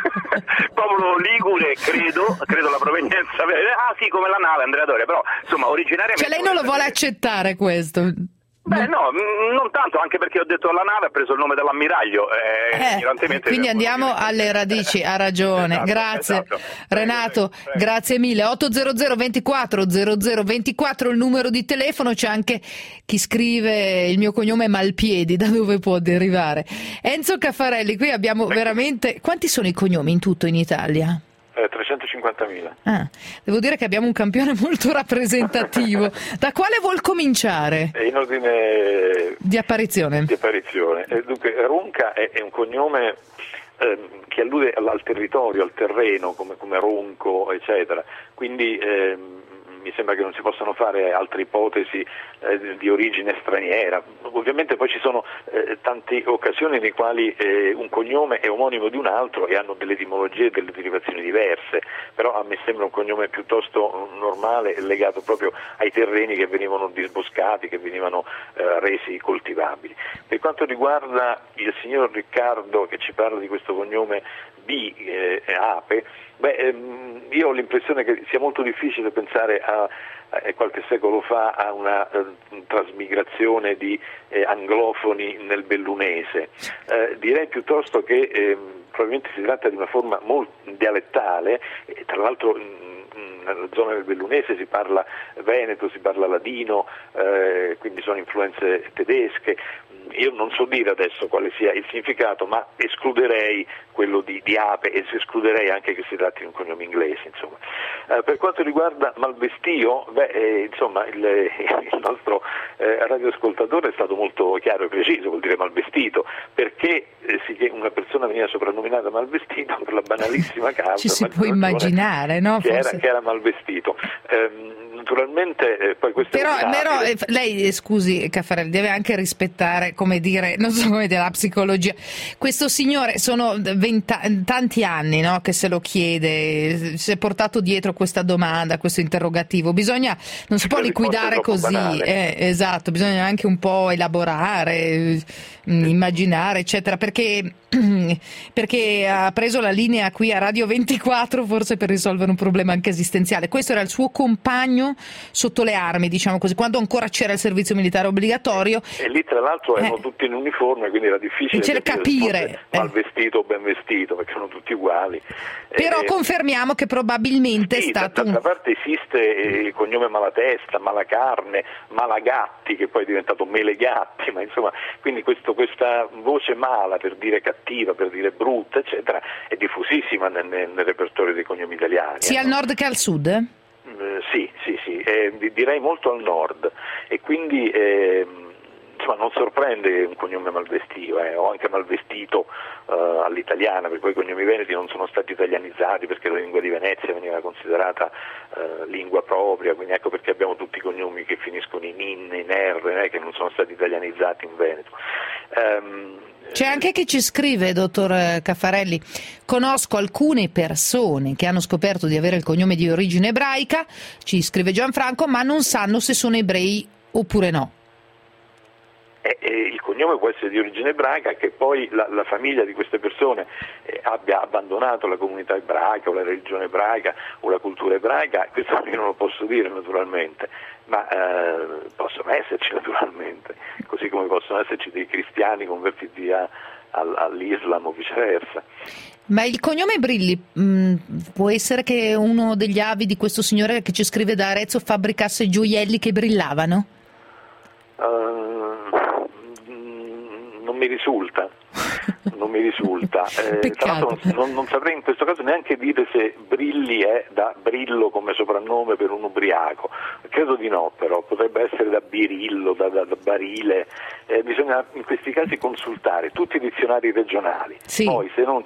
L: ligure, credo la provenienza. Sì, come la nave, Andrea Doria, però insomma originariamente...
B: Cioè lei non lo vuole accettare questo?
L: Beh no, non tanto, anche perché ho detto la nave ha preso il nome dell'ammiraglio.
B: Quindi andiamo alle radici, ha ragione.
L: Esatto,
B: Grazie
L: esatto.
B: Renato, grazie mille. 800 24 0024 il numero di telefono, c'è anche chi scrive il mio cognome Malpiedi, da dove può derivare. Enzo Caffarelli, qui abbiamo veramente... Quanti sono i cognomi in tutto in Italia?
E: 350.000.
B: Devo dire che abbiamo un campione molto rappresentativo. Da quale vuol cominciare?
E: In ordine
B: di apparizione.
E: Dunque, Ronca è un cognome che allude al territorio, al terreno, come ronco, eccetera. Quindi mi sembra che non si possano fare altre ipotesi di origine straniera. Ovviamente poi ci sono tante occasioni nei quali un cognome è omonimo di un altro e hanno delle etimologie e delle derivazioni diverse, però a me sembra un cognome piuttosto normale, legato proprio ai terreni che venivano disboscati, che venivano resi coltivabili. Per quanto riguarda il signor Riccardo che ci parla di questo cognome Ape, io ho l'impressione che sia molto difficile pensare a qualche secolo fa a una trasmigrazione di anglofoni nel bellunese. Direi piuttosto che probabilmente si tratta di una forma molto dialettale, e tra l'altro nella zona del bellunese si parla veneto, si parla ladino, quindi sono influenze tedesche. io non so dire adesso quale sia il significato, ma escluderei quello di ape e escluderei anche che si tratti di un cognome inglese, insomma. Per quanto riguarda Malvestio, insomma il nostro radioascoltatore è stato molto chiaro e preciso, vuol dire malvestito, perché una persona veniva soprannominata Malvestito per la banalissima causa.
B: Ci si può immaginare, no?
E: Che era malvestito. Naturalmente poi questo
B: però lei, scusi Caffarelli, deve anche rispettare, come dire, non so come dire, la psicologia. Questo signore sono tanti anni, no, che se lo chiede, si è portato dietro questa domanda, questo interrogativo. Non si può liquidare così, esatto, bisogna anche un po' elaborare, immaginare, eccetera, perché ha preso la linea qui a Radio 24 forse per risolvere un problema anche esistenziale. Questo era il suo compagno sotto le armi, diciamo così, quando ancora c'era il servizio militare obbligatorio,
E: e lì tra l'altro erano tutti in uniforme, quindi era difficile
B: capire
E: mal vestito o ben vestito, perché erano tutti uguali.
B: Però confermiamo che probabilmente è stato
E: d'altra parte esiste il cognome Malatesta, Malacarne, Malagatti, che poi è diventato Melegatti, ma insomma, quindi questa voce mala, per dire cattiva, per dire brutta, eccetera, è diffusissima nel repertorio dei cognomi italiani.
B: Sia al nord che al sud?
E: Sì, direi molto al nord, e quindi insomma non sorprende un cognome Malvestio, o anche Malvestito all'italiana, perché poi i cognomi veneti non sono stati italianizzati perché la lingua di Venezia veniva considerata lingua propria, quindi ecco perché abbiamo tutti i cognomi che finiscono in in, in r, che non sono stati italianizzati in Veneto.
B: C'è anche chi ci scrive, dottor Caffarelli: conosco alcune persone che hanno scoperto di avere il cognome di origine ebraica, ci scrive Gianfranco, ma non sanno se sono ebrei oppure no.
E: Il cognome può essere di origine ebraica, che poi la famiglia di queste persone abbia abbandonato la comunità ebraica o la religione ebraica o la cultura ebraica, questo io non lo posso dire naturalmente, ma possono esserci naturalmente, così come possono esserci dei cristiani convertiti all'Islam o viceversa.
B: Ma il cognome Brilli può essere che uno degli avi di questo signore che ci scrive da Arezzo fabbricasse gioielli che brillavano?
E: Non mi risulta. Tra l'altro non saprei in questo caso neanche dire se Brilli è da Brillo come soprannome per un ubriaco, credo di no, però potrebbe essere da Birillo, da Barile. Bisogna in questi casi consultare tutti i dizionari regionali, sì. Poi se non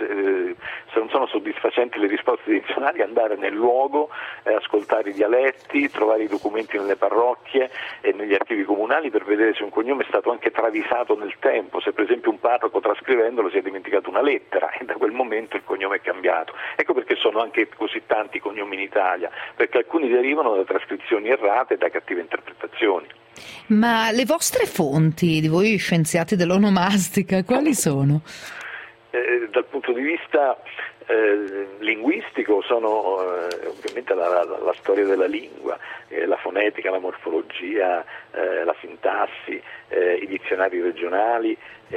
E: sono soddisfacenti le risposte dei dizionari, andare nel luogo, ascoltare i dialetti, trovare i documenti nelle parrocchie e negli archivi comunali per vedere se un cognome è stato anche travisato nel tempo, se per esempio un parroco trascrivendolo si è dimenticato una lettera e da quel momento il cognome è cambiato. Ecco perché sono anche così tanti cognomi in Italia, perché alcuni derivano da trascrizioni errate e da cattive interpretazioni.
B: Ma le vostre fonti, di voi scienziati dell'onomastica, quali sono?
E: Dal punto di vista linguistico sono ovviamente la storia della lingua, la fonetica, la morfologia, la sintassi, i dizionari regionali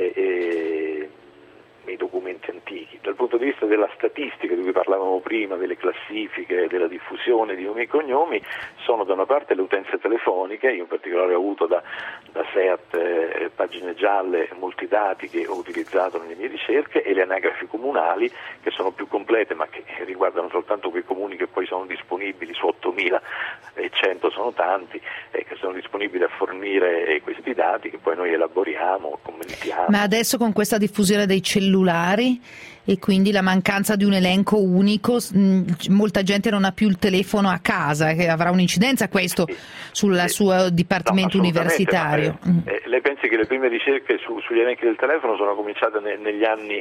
E: e i documenti antichi. Dal punto di vista della statistica di cui parlavamo prima, delle classifiche, della diffusione di nomi e cognomi, sono da una parte le utenze telefoniche, io in particolare ho avuto da SEAT pagine gialle molti dati che ho utilizzato nelle mie ricerche, e le anagrafi comunali, che sono più complete ma che riguardano soltanto quei comuni che poi sono disponibili, su 8.100 sono tanti, che sono disponibili a fornire questi dati che poi noi elaboriamo, commentiamo.
B: Ma adesso con questa diffusione dei cellulari e quindi la mancanza di un elenco unico, molta gente non ha più il telefono a casa, che avrà un'incidenza questo sul suo dipartimento universitario.
E: Lei pensi che le prime ricerche sugli elenchi del telefono sono cominciate negli anni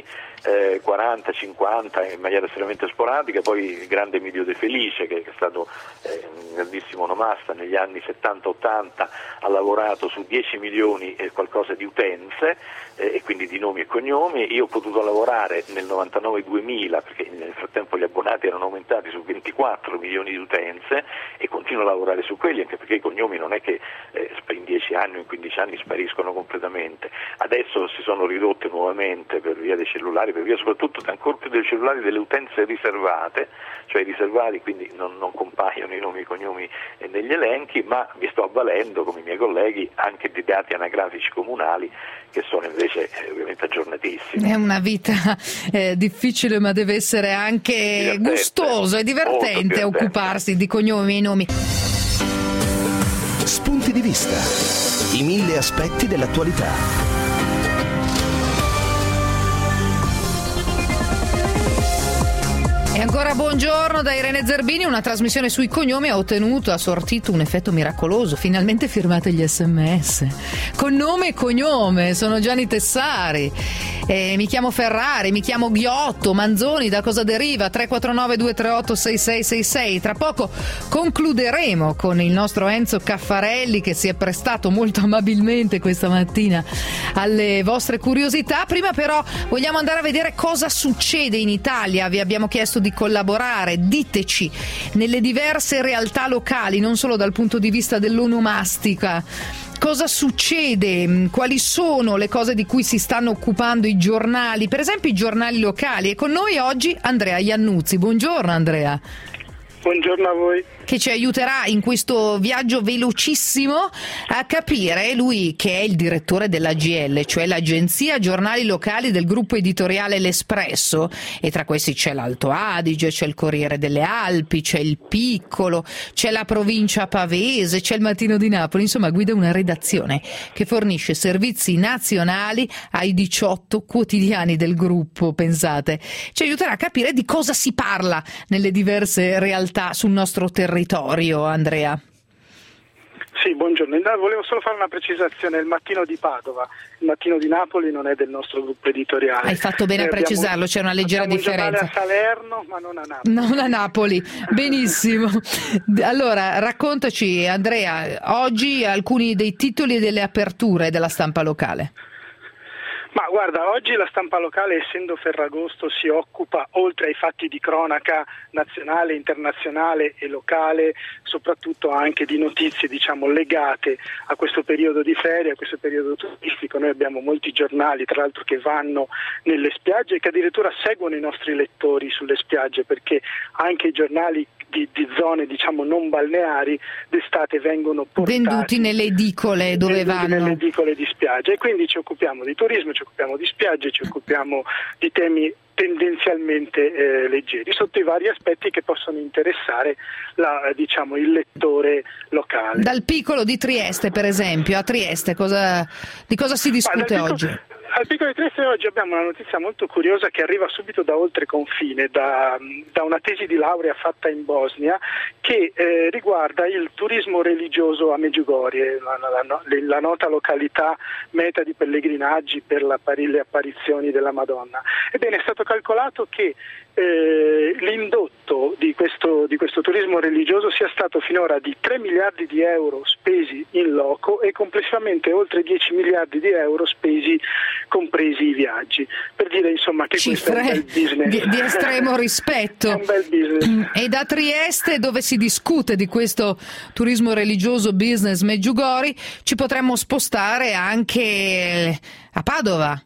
E: 40-50 in maniera estremamente sporadica, poi il grande Emilio De Felice, che è stato un grandissimo onomasta, negli anni 70-80 ha lavorato su 10 milioni e qualcosa di utenze, e quindi di nomi e cognomi. Io ho potuto lavorare nel 99-2000, perché nel frattempo gli abbonati erano aumentati su 24 milioni di utenze, e continuo a lavorare su quelli, anche perché i cognomi non è che in 10 anni o in 15 anni spariscono completamente. Adesso si sono ridotte nuovamente per via dei cellulari, per via soprattutto ancora più dei cellulari delle utenze riservate, cioè i riservati, quindi non compaiono i nomi e i cognomi negli elenchi, ma mi sto avvalendo, come i miei colleghi, anche di dati anagrafici comunali, che sono invece ovviamente aggiornatissimi.
B: È una vita difficile, ma deve essere anche gustoso e divertente occuparsi di cognomi e nomi.
A: Spunti di vista. I 1000 aspetti dell'attualità.
B: E ancora buongiorno da Irene Zerbini. Una trasmissione sui cognomi ha sortito un effetto miracoloso. Finalmente firmate gli SMS con nome e cognome. Sono Gianni Tessari, mi chiamo Ferrari, mi chiamo Ghiotto, Manzoni. Da cosa deriva? 349-238-6666. Tra poco concluderemo con il nostro Enzo Caffarelli, che si è prestato molto amabilmente questa mattina alle vostre curiosità. Prima però vogliamo andare a vedere cosa succede in Italia. Vi abbiamo chiesto di collaborare, diteci, nelle diverse realtà locali, non solo dal punto di vista dell'onomastica. Cosa succede? Quali sono le cose di cui si stanno occupando i giornali, per esempio i giornali locali? E con noi oggi Andrea Iannuzzi. Buongiorno Andrea.
M: Buongiorno a voi.
B: Che ci aiuterà in questo viaggio velocissimo a capire, lui che è il direttore dell'AGL, cioè l'Agenzia Giornali Locali del gruppo editoriale L'Espresso, e tra questi c'è l'Alto Adige, c'è il Corriere delle Alpi, c'è il Piccolo, c'è la Provincia Pavese, c'è il Mattino di Napoli, insomma guida una redazione che fornisce servizi nazionali ai 18 quotidiani del gruppo, pensate. Ci aiuterà a capire di cosa si parla nelle diverse realtà sul nostro territorio, Andrea.
M: Sì, buongiorno. Volevo solo fare una precisazione. Il Mattino di Padova, il Mattino di Napoli non è del nostro gruppo editoriale.
B: Hai fatto bene a precisarlo, c'è una leggera differenza.
M: Un giornale a Salerno, ma non a Napoli.
B: Non a Napoli, benissimo. Allora, raccontaci Andrea, oggi alcuni dei titoli e delle aperture della stampa locale.
M: Ma guarda, oggi la stampa locale, essendo Ferragosto, si occupa, oltre ai fatti di cronaca nazionale, internazionale e locale, soprattutto anche di notizie, diciamo, legate a questo periodo di ferie, a questo periodo turistico. Noi abbiamo molti giornali, tra l'altro, che vanno nelle spiagge e che addirittura seguono i nostri lettori sulle spiagge, perché anche i giornali di zone, diciamo, non balneari d'estate vengono portati,
B: venduti nelle edicole dove vanno,
M: nelle edicole di spiaggia, e quindi ci occupiamo di turismo, ci occupiamo di spiagge, ci occupiamo di temi tendenzialmente leggeri, sotto i vari aspetti che possono interessare il lettore locale.
B: Dal Piccolo di Trieste, per esempio, a Trieste di cosa si discute oggi?
M: Al Piccolo di Trieste oggi abbiamo una notizia molto curiosa che arriva subito da oltre confine, da una tesi di laurea fatta in Bosnia, che riguarda il turismo religioso a Medjugorje, la nota località meta di pellegrinaggi per le apparizioni della Madonna. Ebbene, è stato calcolato che l'indotto di questo turismo religioso sia stato finora di 3 miliardi di euro spesi in loco e complessivamente oltre 10 miliardi di euro spesi compresi i viaggi, per dire insomma che
B: cifre
M: questo è un bel business
B: di estremo rispetto.
M: È un bel business.
B: E da Trieste, dove si discute di questo turismo religioso business Medjugorje, ci potremmo spostare anche a Padova.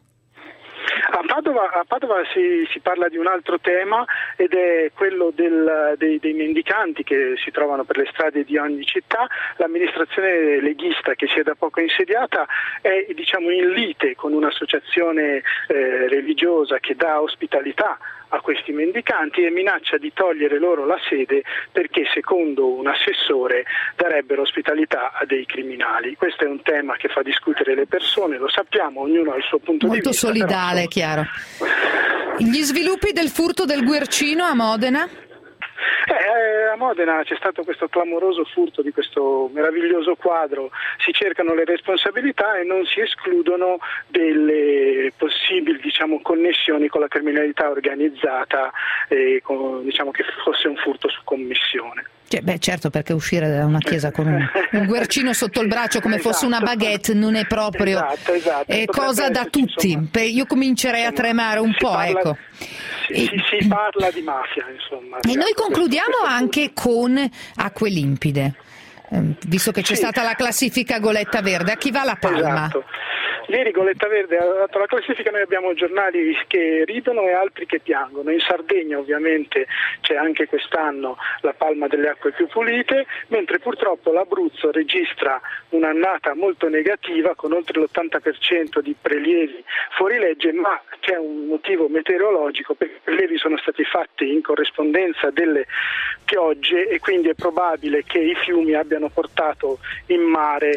M: A Padova si parla di un altro tema, ed è quello dei mendicanti che si trovano per le strade di ogni città. L'amministrazione leghista, che si è da poco insediata, è, diciamo, in lite con un'associazione religiosa che dà ospitalità a questi mendicanti e minaccia di togliere loro la sede perché, secondo un assessore, darebbero ospitalità a dei criminali. Questo è un tema che fa discutere le persone, lo sappiamo, ognuno ha il suo punto di vista.
B: Molto solidale, chiaro. Gli sviluppi del furto del Guercino a Modena?
M: A Modena c'è stato questo clamoroso furto di questo meraviglioso quadro, si cercano le responsabilità e non si escludono delle possibili, diciamo, connessioni con la criminalità organizzata, diciamo che fosse un furto su commissione.
B: Certo, perché uscire da una chiesa con un guercino sotto il braccio come fosse una baguette non è proprio è cosa da tutti. Io comincerei a tremare un po', ecco.
M: Si parla di mafia, insomma.
B: E noi concludiamo anche con Acque Limpide, visto che c'è stata la classifica Goletta Verde. A chi va la palma?
M: Esatto. Ieri Goletta Verde ha dato la classifica, noi abbiamo giornali che ridono e altri che piangono. In Sardegna ovviamente c'è anche quest'anno la palma delle acque più pulite, mentre purtroppo l'Abruzzo registra un'annata molto negativa con oltre l'80% di prelievi fuori legge, ma c'è un motivo meteorologico, perché i prelievi sono stati fatti in corrispondenza delle piogge e quindi è probabile che i fiumi abbiano portato in mare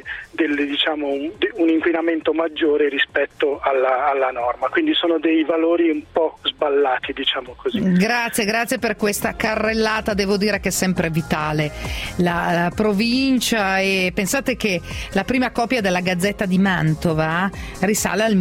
M: un inquinamento maggiore rispetto alla norma, quindi sono dei valori un po' sballati, diciamo così.
B: Grazie per questa carrellata, devo dire che è sempre vitale la provincia, e pensate che la prima copia della Gazzetta di Mantova risale al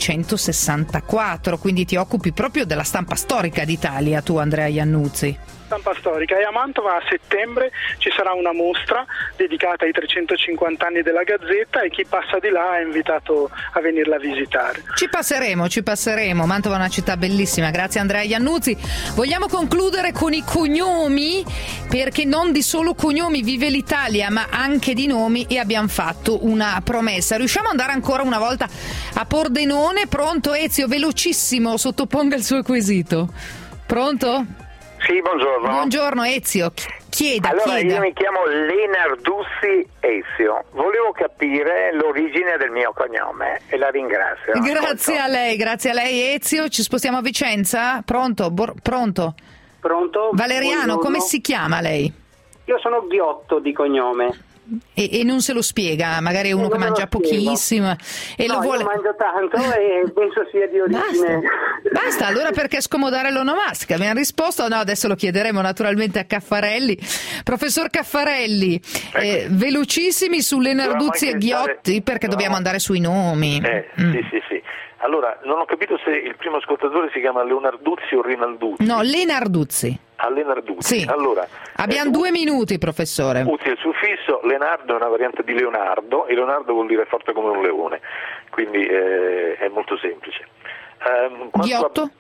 B: 1664, quindi ti occupi proprio della stampa storica d'Italia tu, Andrea Iannuzzi.
M: Stampa storica, e a Mantova a settembre ci sarà una mostra dedicata ai 350 anni della Gazzetta e chi passa di là è invitato a venirla a visitare.
B: Ci passeremo. Mantova è una città bellissima. Grazie Andrea Iannuzzi. Vogliamo concludere con i cognomi, perché non di solo cognomi vive l'Italia, ma anche di nomi, e abbiamo fatto una promessa. Riusciamo ad andare ancora una volta a Pordenone? Pronto Ezio, velocissimo, sottoponga il suo quesito. Pronto?
N: Sì, buongiorno.
B: Buongiorno Ezio, chieda.
N: Io mi chiamo Lenarduzzi Ezio, volevo capire l'origine del mio cognome e la ringrazio.
B: Grazie a lei Ezio. Ci spostiamo a Vicenza? Pronto? Pronto? Valeriano,
O: buongiorno.
B: Come si chiama lei?
O: Io sono Ghiotto di cognome.
B: E non se lo spiega, magari è uno che mangia pochissimo e
O: no,
B: lo vuole.
O: Io mangio tanto e penso sia di origine.
B: Basta, allora perché scomodare l'onomastica? Mi hanno risposto, no, adesso lo chiederemo naturalmente a Caffarelli. Professor Caffarelli, velocissimi su Lenarduzzi e Ghiotti, perché dobbiamo andare sui nomi.
E: Sì. Allora, non ho capito se il primo ascoltatore si chiama Leonarduzzi o Rinalduzzi.
B: No, Lenarduzzi.
E: Lenarduzzi.
B: Sì.
E: Allora,
B: abbiamo 2 minuti, professore.
E: Uzzi è il suffisso, Leonardo è una variante di Leonardo e Leonardo vuol dire forte come un leone, quindi è molto semplice.
B: Ghiotto?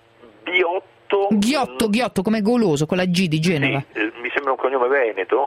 B: Ghiotto come goloso, con la G di Genova.
E: Sì, mi sembra un cognome veneto.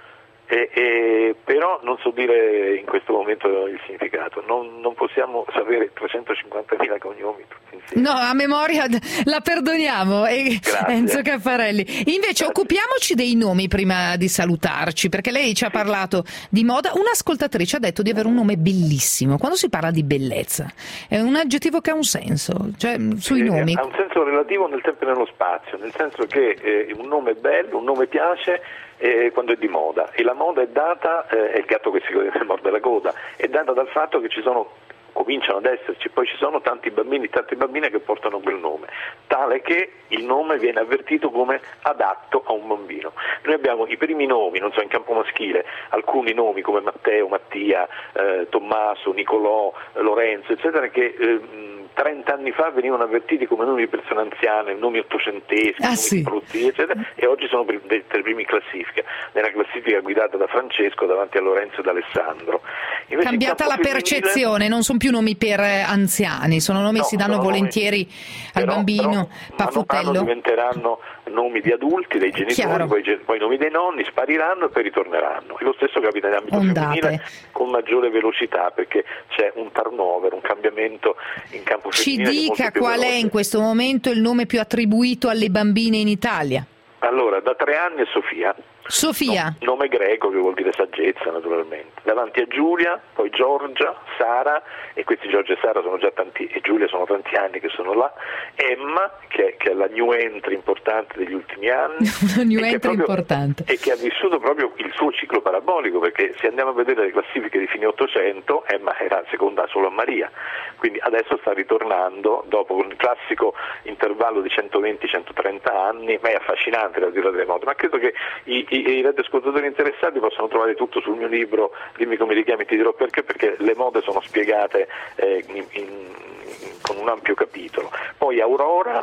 E: Però non so dire in questo momento il significato, non possiamo sapere 350.000 cognomi tutti insieme.
B: No, a memoria la perdoniamo. Enzo Caffarelli. Invece occupiamoci dei nomi prima di salutarci, perché lei ci ha parlato di moda. Un'ascoltatrice ha detto di avere un nome bellissimo. Quando si parla di bellezza è un aggettivo che ha un senso, cioè sui nomi.
E: Ha un senso relativo nel tempo e nello spazio, nel senso che un nome è bello, un nome piace quando è di moda, e la moda è data, è il gatto che si morde la coda, è data dal fatto che cominciano ad esserci, poi ci sono tanti bambini, tante bambine che portano quel nome, tale che il nome viene avvertito come adatto a un bambino. Noi abbiamo i primi nomi, non so, in campo maschile, alcuni nomi come Matteo, Mattia, Tommaso, Nicolò, Lorenzo, eccetera, che 30 anni fa venivano avvertiti come nomi di persone anziane, nomi ottocenteschi, nomi brutti, eccetera, e oggi sono tra i primi in classifica, nella classifica guidata da Francesco davanti a Lorenzo ed Alessandro. Invece
B: cambiata la percezione, non sono più nomi per anziani, sono nomi che si danno volentieri al bambino. Paffutello.
E: Diventeranno nomi di adulti, dei genitori, poi i nomi dei nonni spariranno e poi ritorneranno. E lo stesso capita in ambito femminile con maggiore velocità, perché c'è un turnover, un cambiamento in campo femminile.
B: Ci dica qual è in questo momento il nome più attribuito alle bambine in Italia?
E: Allora, da 3 anni è Sofia.
B: Sofia.
E: Nome greco che vuol dire saggezza, naturalmente. Davanti a Giulia, poi Giorgia, Sara, e questi Giorgia e Sara sono già tanti, e Giulia sono tanti anni che sono là. Emma, che è la new entry importante degli ultimi anni.
B: Una new entry importante.
E: E che ha vissuto proprio il suo ciclo parabolico, perché se andiamo a vedere le classifiche di fine 800, Emma era seconda solo a Maria. Quindi adesso sta ritornando, dopo il classico intervallo di 120-130 anni, ma è affascinante da dire delle modo, ma credo che i radioascoltatori interessati possono trovare tutto sul mio libro Dimmi come ti chiami, ti dirò perché le mode sono spiegate con un ampio capitolo. Poi Aurora,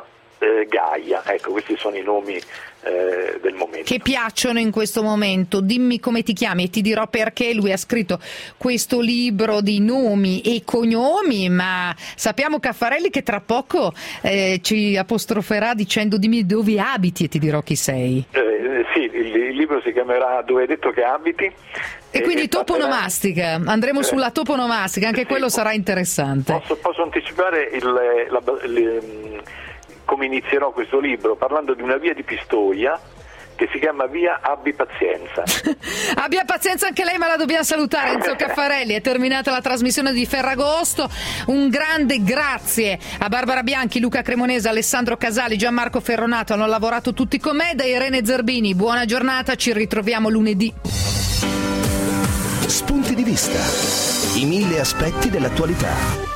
E: Gaia. Ecco, questi sono i nomi del momento.
B: Che piacciono in questo momento. Dimmi come ti chiami e ti dirò perché lui ha scritto questo libro di nomi e cognomi, ma sappiamo Caffarelli che tra poco ci apostroferà dicendo dimmi dove abiti e ti dirò chi sei.
E: Sì, il libro si chiamerà Dove hai detto che abiti.
B: E quindi toponomastica, andremo sulla toponomastica, anche quello sarà interessante.
E: Posso anticipare come inizierò questo libro, parlando di una via di Pistoia che si chiama via Abbi Pazienza.
B: Abbia pazienza anche lei, ma la dobbiamo salutare. Enzo Caffarelli, è terminata la trasmissione di Ferragosto. Un grande grazie a Barbara Bianchi, Luca Cremonese, Alessandro Casali, Gianmarco Ferronato, hanno lavorato tutti con me. Da Irene Zerbini, buona giornata, ci ritroviamo lunedì.
A: Spunti di vista, i 1000 aspetti dell'attualità.